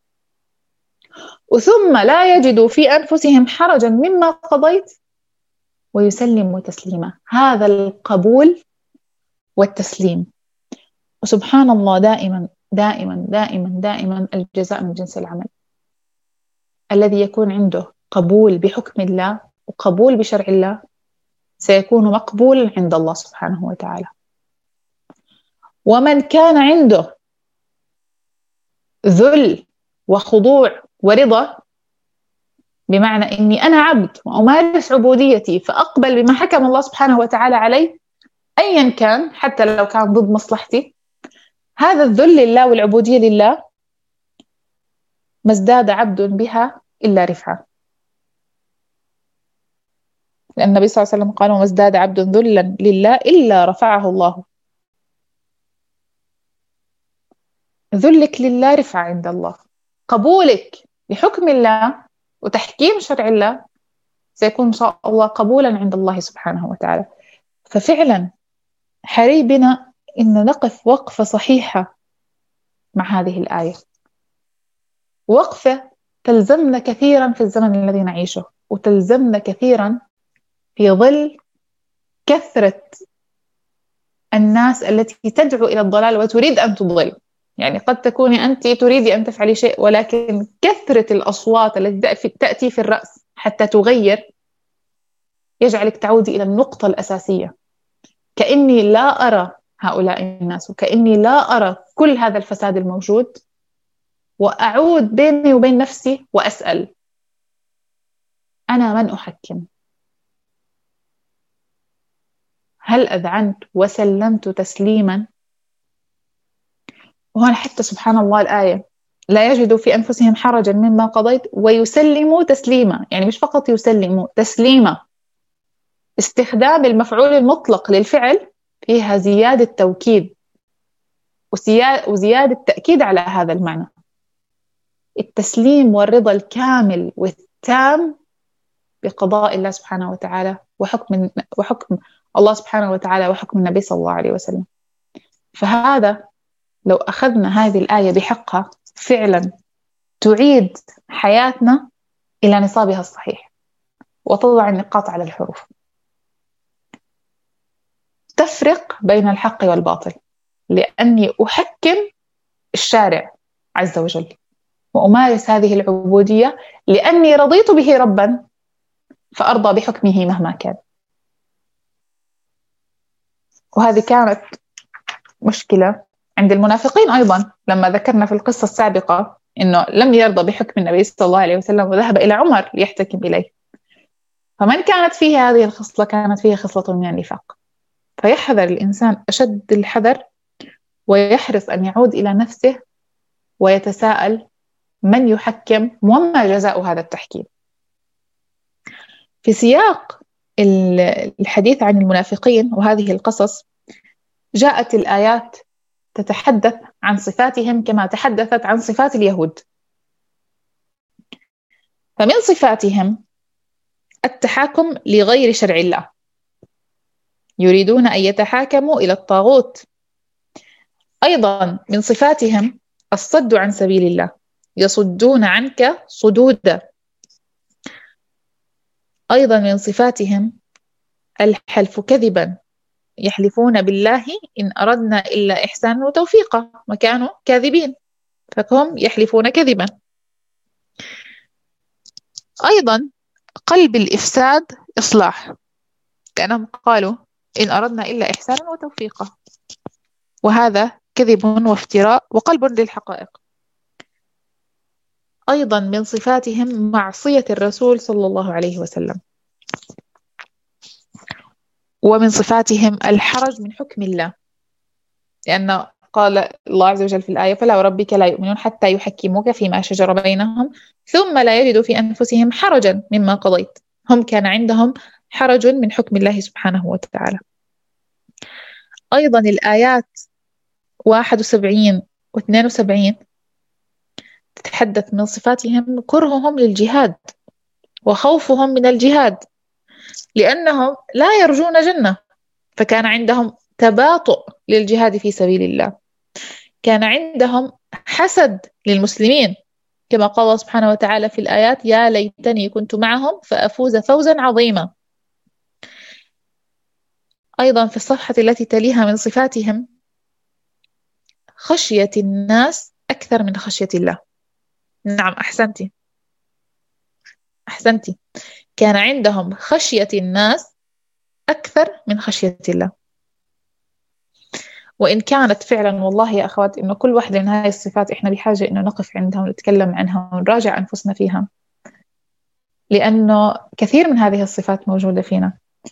وثم لا يجدوا في أنفسهم حرجا مما قضيت ويسلموا تسليما. هذا القبول والتسليم. وسبحان الله، دائما دائما دائما دائما الجزاء من جنس العمل. الذي يكون عنده قبول بحكم الله وقبول بشرع الله سيكون مقبول عند الله سبحانه وتعالى. ومن كان عنده ذل وخضوع ورضا، بمعنى إني أنا عبد وأمارس عبوديتي فأقبل بما حكم الله سبحانه وتعالى علي أيا كان، حتى لو كان ضد مصلحتي، هذا الذل لله والعبودية لله ما ازداد عبد بها إلا رفعة. لأن النبي صلى الله عليه وسلم قال: وما ازداد عبد ذلا لله إلا رفعه الله. ذلك لله رفعة عند الله. قبولك لحكم الله وتحكيم شرع الله سيكون إن شاء الله قبولا عند الله سبحانه وتعالى. ففعلا حري بنا إن نقف وقفة صحيحة مع هذه الآية، وقفة تلزمنا كثيرا في الزمن الذي نعيشه، وتلزمنا كثيرا في ظل كثرة الناس التي تدعو إلى الضلال وتريد أن تضل. يعني قد تكوني أنت تريدي أن تفعلي شيء، ولكن كثرة الأصوات التي تأتي في الرأس حتى تغير يجعلك تعودي إلى النقطة الأساسية. كأني لا أرى هؤلاء الناس، وكأني لا أرى كل هذا الفساد الموجود، وأعود بيني وبين نفسي وأسأل: أنا من أحكم؟ هل أذعنت وسلمت تسليما؟ وهنا حتى سبحان الله الآية: لا يجدوا في أنفسهم حرجا مما قضيت ويسلموا تسليما. يعني مش فقط يسلموا، تسليما. استخدام المفعول المطلق للفعل فيها زيادة توكيد وزيادة تأكيد على هذا المعنى. التسليم والرضا الكامل والتام بقضاء الله سبحانه وتعالى وحكم وحكم الله سبحانه وتعالى وحكم النبي صلى الله عليه وسلم. فهذا لو أخذنا هذه الآية بحقها فعلا تعيد حياتنا إلى نصابها الصحيح وتضع النقاط على الحروف. تفرق بين الحق والباطل، لأني أحكم الشارع عز وجل وأمارس هذه العبودية لأني رضيت به ربا فأرضى بحكمه مهما كان. وهذه كانت مشكلة عند المنافقين أيضا، لما ذكرنا في القصة السابقة إنه لم يرضى بحكم النبي صلى الله عليه وسلم وذهب إلى عمر ليحتكم إليه. فمن كانت فيه هذه الخصلة كانت فيه خصلة من النفاق. فيحذر الإنسان أشد الحذر ويحرص أن يعود إلى نفسه ويتساءل: من يحكم وما جزاء هذا التحكيم؟ في سياق الحديث عن المنافقين وهذه القصص جاءت الآيات تتحدث عن صفاتهم كما تحدثت عن صفات اليهود. فمن صفاتهم التحاكم لغير شرع الله، يريدون أن يتحاكموا إلى الطاغوت. أيضا من صفاتهم الصد عن سبيل الله، يصدون عنك صدودا. أيضا من صفاتهم الحلف كذبا، يحلفون بالله إن أردنا إلا إحسانا وتوفيقا، وكانوا كاذبين فهم يحلفون كذبا. أيضا قلب الإفساد إصلاح، كأنهم قالوا إن أردنا إلا إحسانا وتوفيقا، وهذا كذب وافتراء وقلب للحقائق. أيضا من صفاتهم معصية الرسول صلى الله عليه وسلم. ومن صفاتهم الحرج من حكم الله، لأن قال الله عز وجل في الآية فلا وربك لا يؤمنون حتى يحكموك فيما شجر بينهم ثم لا يجدوا في أنفسهم حرجا مما قضيت. هم كان عندهم حرج من حكم الله سبحانه وتعالى. أيضا الآيات واحد وسبعين واثنين وسبعين تتحدث من صفاتهم كرههم للجهاد وخوفهم من الجهاد، لأنهم لا يرجون جنة، فكان عندهم تباطؤ للجهاد في سبيل الله. كان عندهم حسد للمسلمين، كما قال الله سبحانه وتعالى في الآيات يا ليتني كنت معهم فأفوز فوزا عظيما. أيضا في الصفحة التي تليها من صفاتهم خشية الناس أكثر من خشية الله. نعم، أحسنتي أحسنتي كان عندهم خشية الناس أكثر من خشية الله. وإن كانت فعلا والله يا أخوات إنه كل واحدة من هذه الصفات إحنا بحاجة إنه نقف عندها ونتكلم عنها ونراجع أنفسنا فيها، لأنه كثير من هذه الصفات موجودة فينا.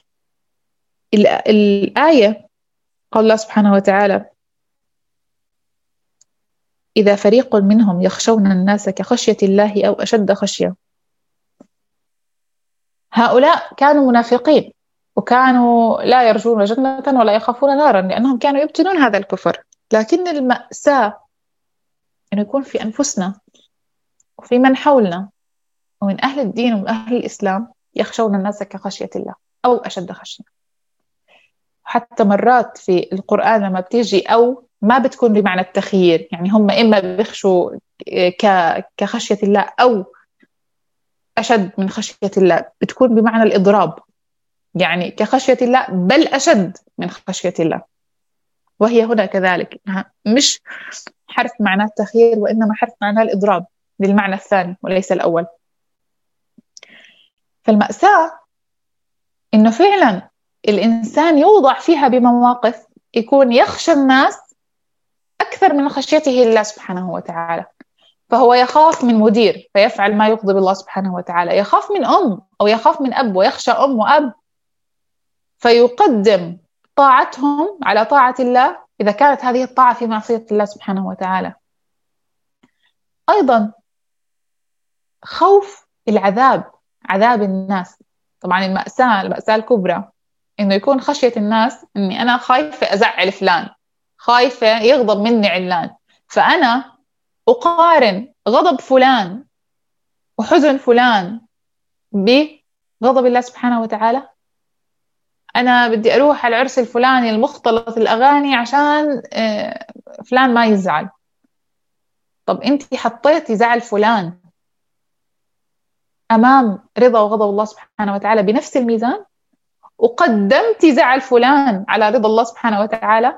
الآية قال الله سبحانه وتعالى إذا فريق منهم يخشون الناس كخشية الله أو أشد خشية. هؤلاء كانوا منافقين وكانوا لا يرجون جنة ولا يخافون نارا، لأنهم كانوا يبطنون هذا الكفر. لكن المأساة أنه يكون في أنفسنا وفي من حولنا ومن أهل الدين ومن أهل الإسلام يخشون الناس كخشية الله أو أشد خشية. حتى مرات في القرآن لما بتيجي أو ما بتكون بمعنى التخيير، يعني هم إما بيخشوا كخشية الله أو أشد من خشية الله، بتكون بمعنى الإضراب، يعني كخشية الله بل أشد من خشية الله. وهي هنا كذلك مش حرف معناه التخيير، وإنما حرف معناه الإضراب للمعنى الثاني وليس الأول. فالمأساة إنه فعلا الإنسان يوضع فيها بمواقف يكون يخشى الناس أكثر من خشيته الله سبحانه وتعالى. فهو يخاف من مدير فيفعل ما يغضب الله سبحانه وتعالى، يخاف من أم أو يخاف من أب ويخشى أم وأب فيقدم طاعتهم على طاعة الله إذا كانت هذه الطاعة في معصية الله سبحانه وتعالى. أيضا خوف العذاب، عذاب الناس. طبعا المأساة المأساة الكبرى إنه يكون خشية الناس إني أنا خايفة أزعل فلان، خايفة يغضب مني علان، فأنا أقارن غضب فلان وحزن فلان بغضب الله سبحانه وتعالى. أنا بدي أروح على العرس الفلاني المختلط الأغاني عشان فلان ما يزعل. طب أنت حطيتي زعل فلان أمام رضا وغضب الله سبحانه وتعالى بنفس الميزان، وقدمتي زعل فلان على رضا الله سبحانه وتعالى.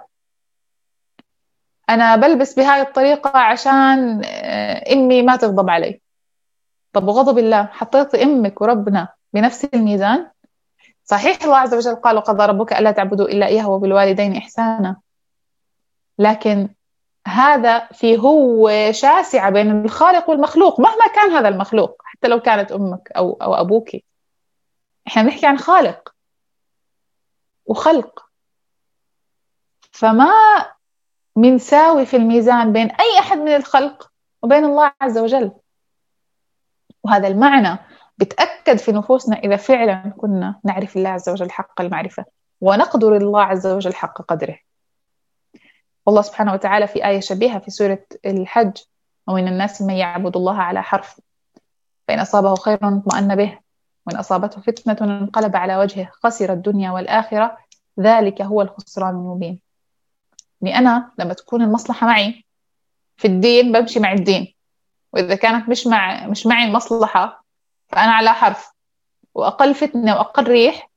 أنا بلبس بهاي الطريقة عشان أمي ما تغضب علي. طب وغضب الله حطيتي أمك وربنا بنفس الميزان؟ صحيح الله عز وجل قال وقضى ربك ألا تعبدوا إلا إياه وبالوالدين إحسانا، لكن هذا فيه هو شاسعة بين الخالق والمخلوق مهما كان هذا المخلوق، حتى لو كانت أمك أو, أو أبوك. إحنا بنحكي عن خالق وخلق، فما منساوي في الميزان بين أي أحد من الخلق وبين الله عز وجل. وهذا المعنى بتأكد في نفوسنا إذا فعلا كنا نعرف الله عز وجل حق المعرفة ونقدر الله عز وجل حق قدره. والله سبحانه وتعالى في آية شبيهة في سورة الحج: ومن الناس من يعبد الله على حرف، فإن أصابه خير اطمأن به، وإن أصابته فتنة انقلب على وجهه، خسر الدنيا والآخرة، ذلك هو الخسران المبين. يعني أنا لما تكون المصلحة معي في الدين بمشي مع الدين، وإذا كانت مش مع مش معي المصلحة فأنا على حرف، وأقل فتنة وأقل ريح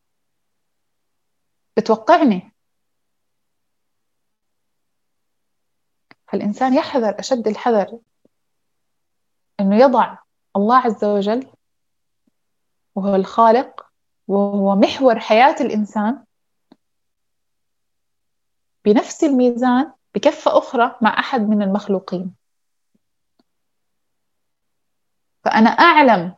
بتوقعني. فالإنسان يحذر أشد الحذر إنه يضع الله عز وجل وهو الخالق وهو محور حياة الإنسان بنفس الميزان بكفة أخرى مع أحد من المخلوقين. فأنا أعلم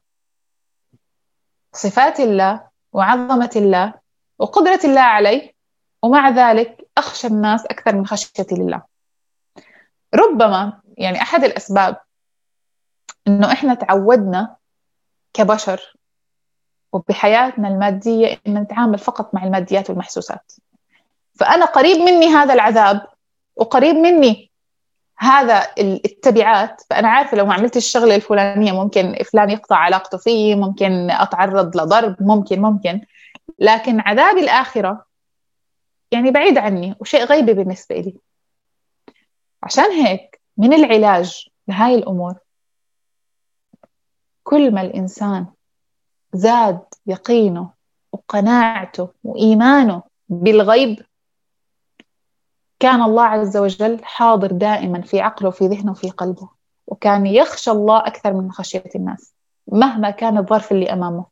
صفات الله وعظمة الله وقدرة الله علي، ومع ذلك أخشى الناس أكثر من خشيتي لله. ربما يعني أحد الأسباب إنه إحنا تعودنا كبشر وبحياتنا المادية إن نتعامل فقط مع الماديات والمحسوسات. فأنا قريب مني هذا العذاب وقريب مني هذا التبعات، فأنا عارفة لو ما عملت الشغلة الفلانية ممكن فلان يقطع علاقته فيه، ممكن أتعرض لضرب، ممكن ممكن لكن عذاب الآخرة يعني بعيد عني وشيء غيبي بالنسبة لي. عشان هيك من العلاج لهاي الأمور كل ما الإنسان زاد يقينه وقناعته وإيمانه بالغيب، كان الله عز وجل حاضر دائما في عقله وفي ذهنه وفي قلبه، وكان يخشى الله أكثر من خشية الناس مهما كان الظرف اللي أمامه.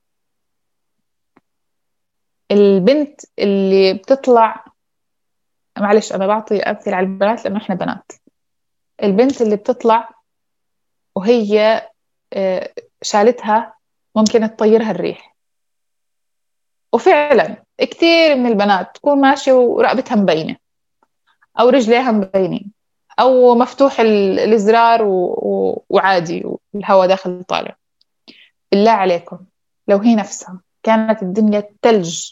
البنت اللي بتطلع، معلش أنا بعطي أمثلة على البنات لأنه إحنا بنات، البنت اللي بتطلع وهي شالتها ممكن تطيرها الريح، وفعلا كتير من البنات تكون ماشية ورقبتها مبينة أو رجليها مبينين أو مفتوح الزرار وعادي والهواء داخل طالع. بالله عليكم لو هي نفسها كانت الدنيا تلج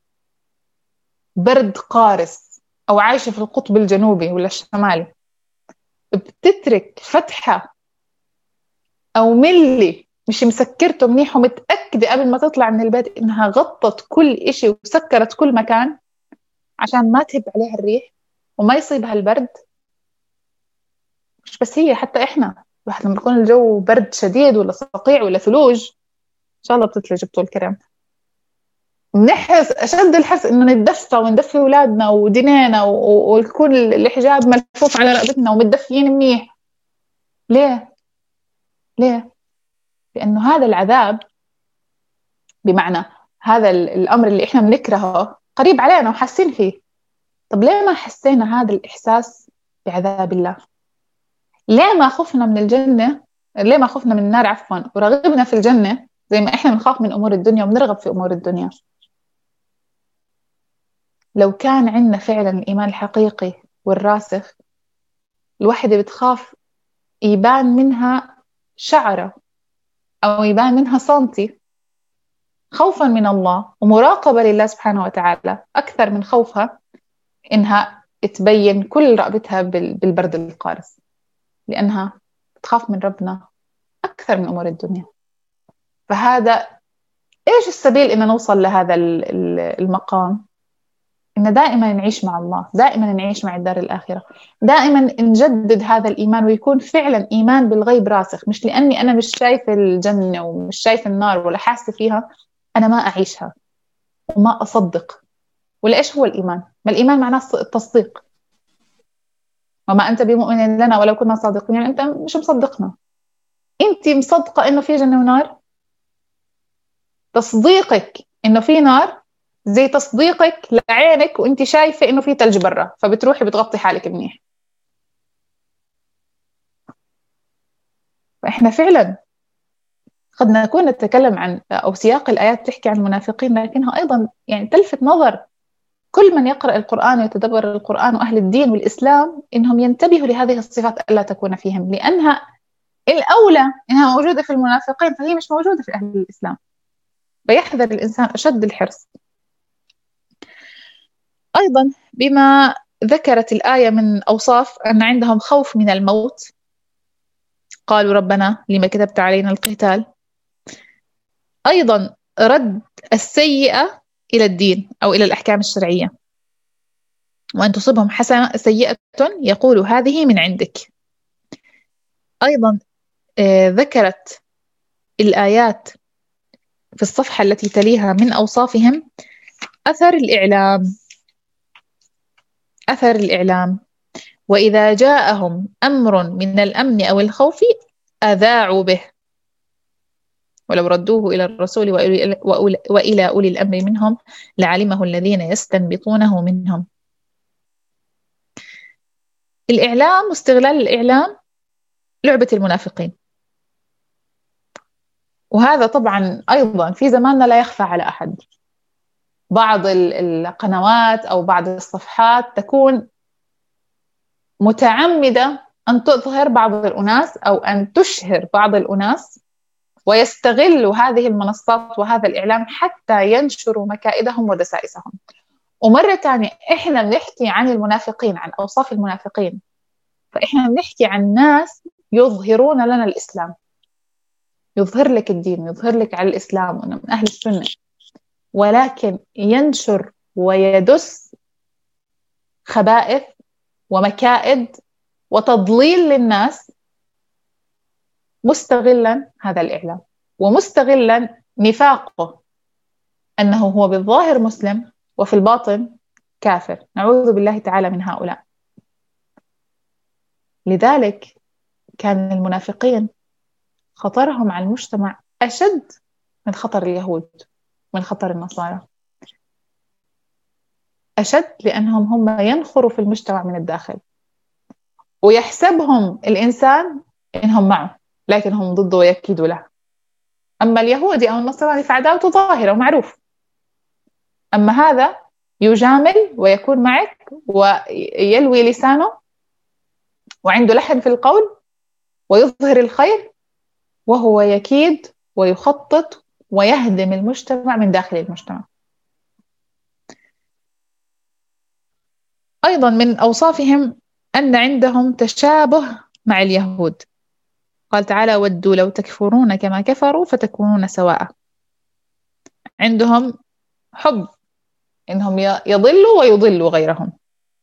برد قارس أو عايشة في القطب الجنوبي ولا الشمالي، بتترك فتحة أو ملي مش مسكرته منيح ومتأكدة قبل ما تطلع من البيت إنها غطت كل إشي وسكرت كل مكان عشان ما تهب عليها الريح وما يصيبها البرد؟ مش بس هي، حتى إحنا الواحد لما يكون الجو برد شديد ولا صقيع ولا ثلوج، إن شاء الله بتتلج بطول كرم، نحس أشد الحس إنه نتدفى وندفي أولادنا ودينينا ويكون الحجاب ملفوف على رقبتنا ومتدفيين منيح. ليه؟ ليه؟ لأنه هذا العذاب، بمعنى هذا الأمر اللي إحنا بنكرهه قريب علينا وحاسين فيه. طب ليه ما حسينا هذا الإحساس بعذاب الله؟ ليه ما خفنا من الجنة؟ ليه ما خفنا من النار عفوا ورغبنا في الجنة زي ما إحنا بنخاف من أمور الدنيا وبنرغب في أمور الدنيا؟ لو كان عندنا فعلا الإيمان الحقيقي والراسخ، الواحدة بتخاف يبان منها شعرة أو يبان منها سنتي خوفا من الله ومراقبة لله سبحانه وتعالى أكثر من خوفها إنها تبين كل رقبتها بالبرد القارس، لأنها تخاف من ربنا أكثر من أمور الدنيا. فهذا إيش السبيل إن نوصل لهذا المقام؟ إن دائما نعيش مع الله، دائما نعيش مع الدار الآخرة، دائما نجدد هذا الإيمان ويكون فعلا إيمان بالغيب راسخ، مش لأني أنا مش شايفة الجنة ومش شايفة النار ولا حاسة فيها أنا ما أعيشها وما أصدق. ولا إيش هو الإيمان؟ ما الإيمان معناه التصديق، وما أنت بمؤمن لنا ولو كنا صادقين، يعني أنت مش مصدقنا. أنت مصدقة إنه في جنة ونار؟ تصديقك إنه في نار زي تصديقك لعينك وانت شايفة انه في تلج برا، فبتروحي بتغطي حالك منيح. فاحنا فعلا قد نكون نتكلم عن او سياق الايات تحكي عن المنافقين، لكنها ايضا يعني تلفت نظر كل من يقرأ القرآن ويتدبر القرآن واهل الدين والاسلام انهم ينتبهوا لهذه الصفات الا تكون فيهم، لانها الاولى انها موجودة في المنافقين فهي مش موجودة في اهل الاسلام. فيحذر الانسان اشد الحرص. أيضا بما ذكرت الآية من أوصاف أن عندهم خوف من الموت، قالوا ربنا لما كتبت علينا القتال. أيضا رد السيئة إلى الدين أو إلى الأحكام الشرعية، وأن تصبهم حسنة سيئة يقولوا هذه من عندك. أيضا آه ذكرت الآيات في الصفحة التي تليها من أوصافهم أثر الإعلام أثر الإعلام وإذا جاءهم أمر من الأمن أو الخوف أذاعوا به ولو ردوه إلى الرسول وإلى أولي الأمر منهم لعلمه الذين يستنبطونه منهم. الإعلام واستغلال الإعلام لعبة المنافقين، وهذا طبعا أيضا في زماننا لا يخفى على أحد. بعض القنوات أو بعض الصفحات تكون متعمدة أن تظهر بعض الأناس أو أن تشهر بعض الأناس، ويستغلوا هذه المنصات وهذا الإعلام حتى ينشروا مكائدهم ودسائسهم. ومرة تانية إحنا بنحكي عن المنافقين، عن أوصاف المنافقين، فإحنا بنحكي عن ناس يظهرون لنا الإسلام، يظهر لك الدين، يظهر لك على الإسلام وأنه من أهل السنة، ولكن ينشر ويدس خبائث ومكائد وتضليل للناس، مستغلا هذا الإعلام ومستغلا نفاقه أنه هو بالظاهر مسلم وفي الباطن كافر، نعوذ بالله تعالى من هؤلاء. لذلك كان المنافقين خطرهم على المجتمع أشد من خطر اليهود، من خطر النصارى، أشد لأنهم هم ينخروا في المجتمع من الداخل، ويحسبهم الإنسان إنهم معه لكن هم ضده ويكيدوا له. أما اليهودي أو النصراني فعداوته ظاهرة ومعروف، أما هذا يجامل ويكون معك ويلوي لسانه وعنده لحن في القول ويظهر الخير، وهو يكيد ويخطط ويهدم المجتمع من داخل المجتمع. أيضا من أوصافهم أن عندهم تشابه مع اليهود، قال تعالى ودوا لو تكفرون كما كفروا فتكونون سواء. عندهم حب إنهم يضلوا ويضلوا غيرهم.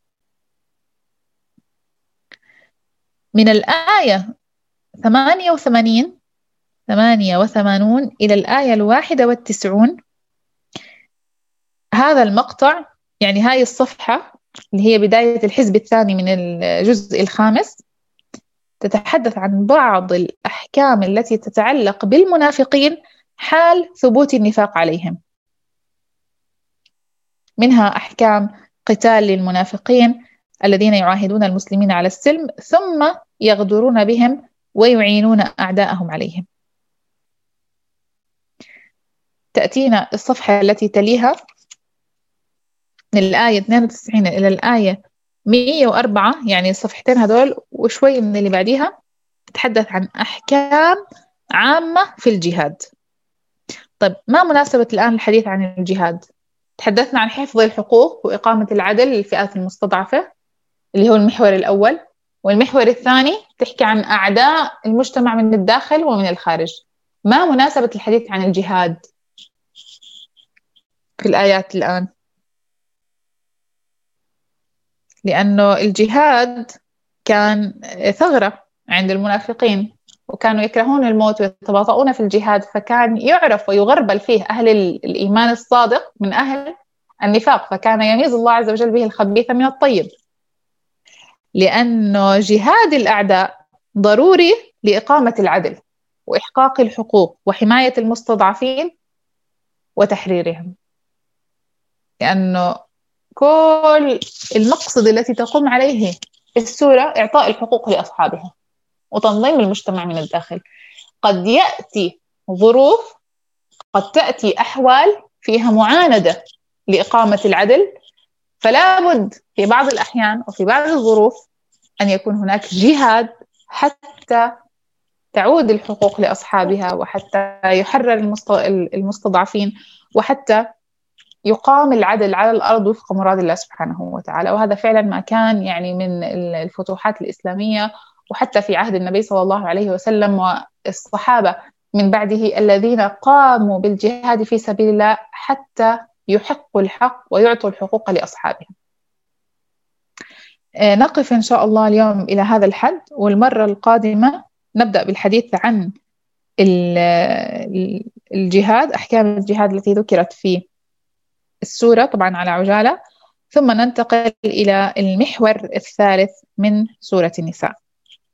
من الآية ثمانية وثمانين ثمانية وثمانون إلى الآية الواحدة والتسعون، هذا المقطع يعني هاي الصفحة اللي هي بداية الحزب الثاني من الجزء الخامس، تتحدث عن بعض الأحكام التي تتعلق بالمنافقين حال ثبوت النفاق عليهم. منها أحكام قتال للمنافقين الذين يعاهدون المسلمين على السلم ثم يغدرون بهم ويعينون أعداءهم عليهم. تأتينا الصفحة التي تليها من الآية اثنين وتسعين إلى الآية مئة وأربعة، يعني الصفحتين هذول وشوي من اللي بعديها، تتحدث عن أحكام عامة في الجهاد. طيب ما مناسبة الآن الحديث عن الجهاد؟ تحدثنا عن حفظ الحقوق وإقامة العدل للفئات المستضعفة اللي هو المحور الأول، والمحور الثاني تحكي عن أعداء المجتمع من الداخل ومن الخارج. ما مناسبة الحديث عن الجهاد في الآيات الآن؟ لأنه الجهاد كان ثغرة عند المنافقين، وكانوا يكرهون الموت ويتباطؤون في الجهاد، فكان يعرف ويغربل فيه أهل الإيمان الصادق من أهل النفاق، فكان يميز الله عز وجل به الخبيث من الطيب، لأنه جهاد الأعداء ضروري لإقامة العدل وإحقاق الحقوق وحماية المستضعفين وتحريرهم، لأنه كل المقصد التي تقوم عليه السورة إعطاء الحقوق لأصحابها وتنظيم المجتمع من الداخل. قد يأتي ظروف، قد تأتي أحوال فيها معاندة لإقامة العدل، فلا بد في بعض الأحيان وفي بعض الظروف أن يكون هناك جهاد حتى تعود الحقوق لأصحابها، وحتى يحرر المستضعفين، وحتى يقام العدل على الأرض وفق مراد الله سبحانه وتعالى. وهذا فعلا ما كان يعني من الفتوحات الإسلامية، وحتى في عهد النبي صلى الله عليه وسلم والصحابة من بعده الذين قاموا بالجهاد في سبيل الله حتى يحقوا الحق ويعطوا الحقوق لأصحابها. نقف إن شاء الله اليوم إلى هذا الحد، والمرة القادمة نبدأ بالحديث عن الجهاد، أحكام الجهاد التي ذكرت في السورة طبعا على عجالة، ثم ننتقل إلى المحور الثالث من سورة النساء.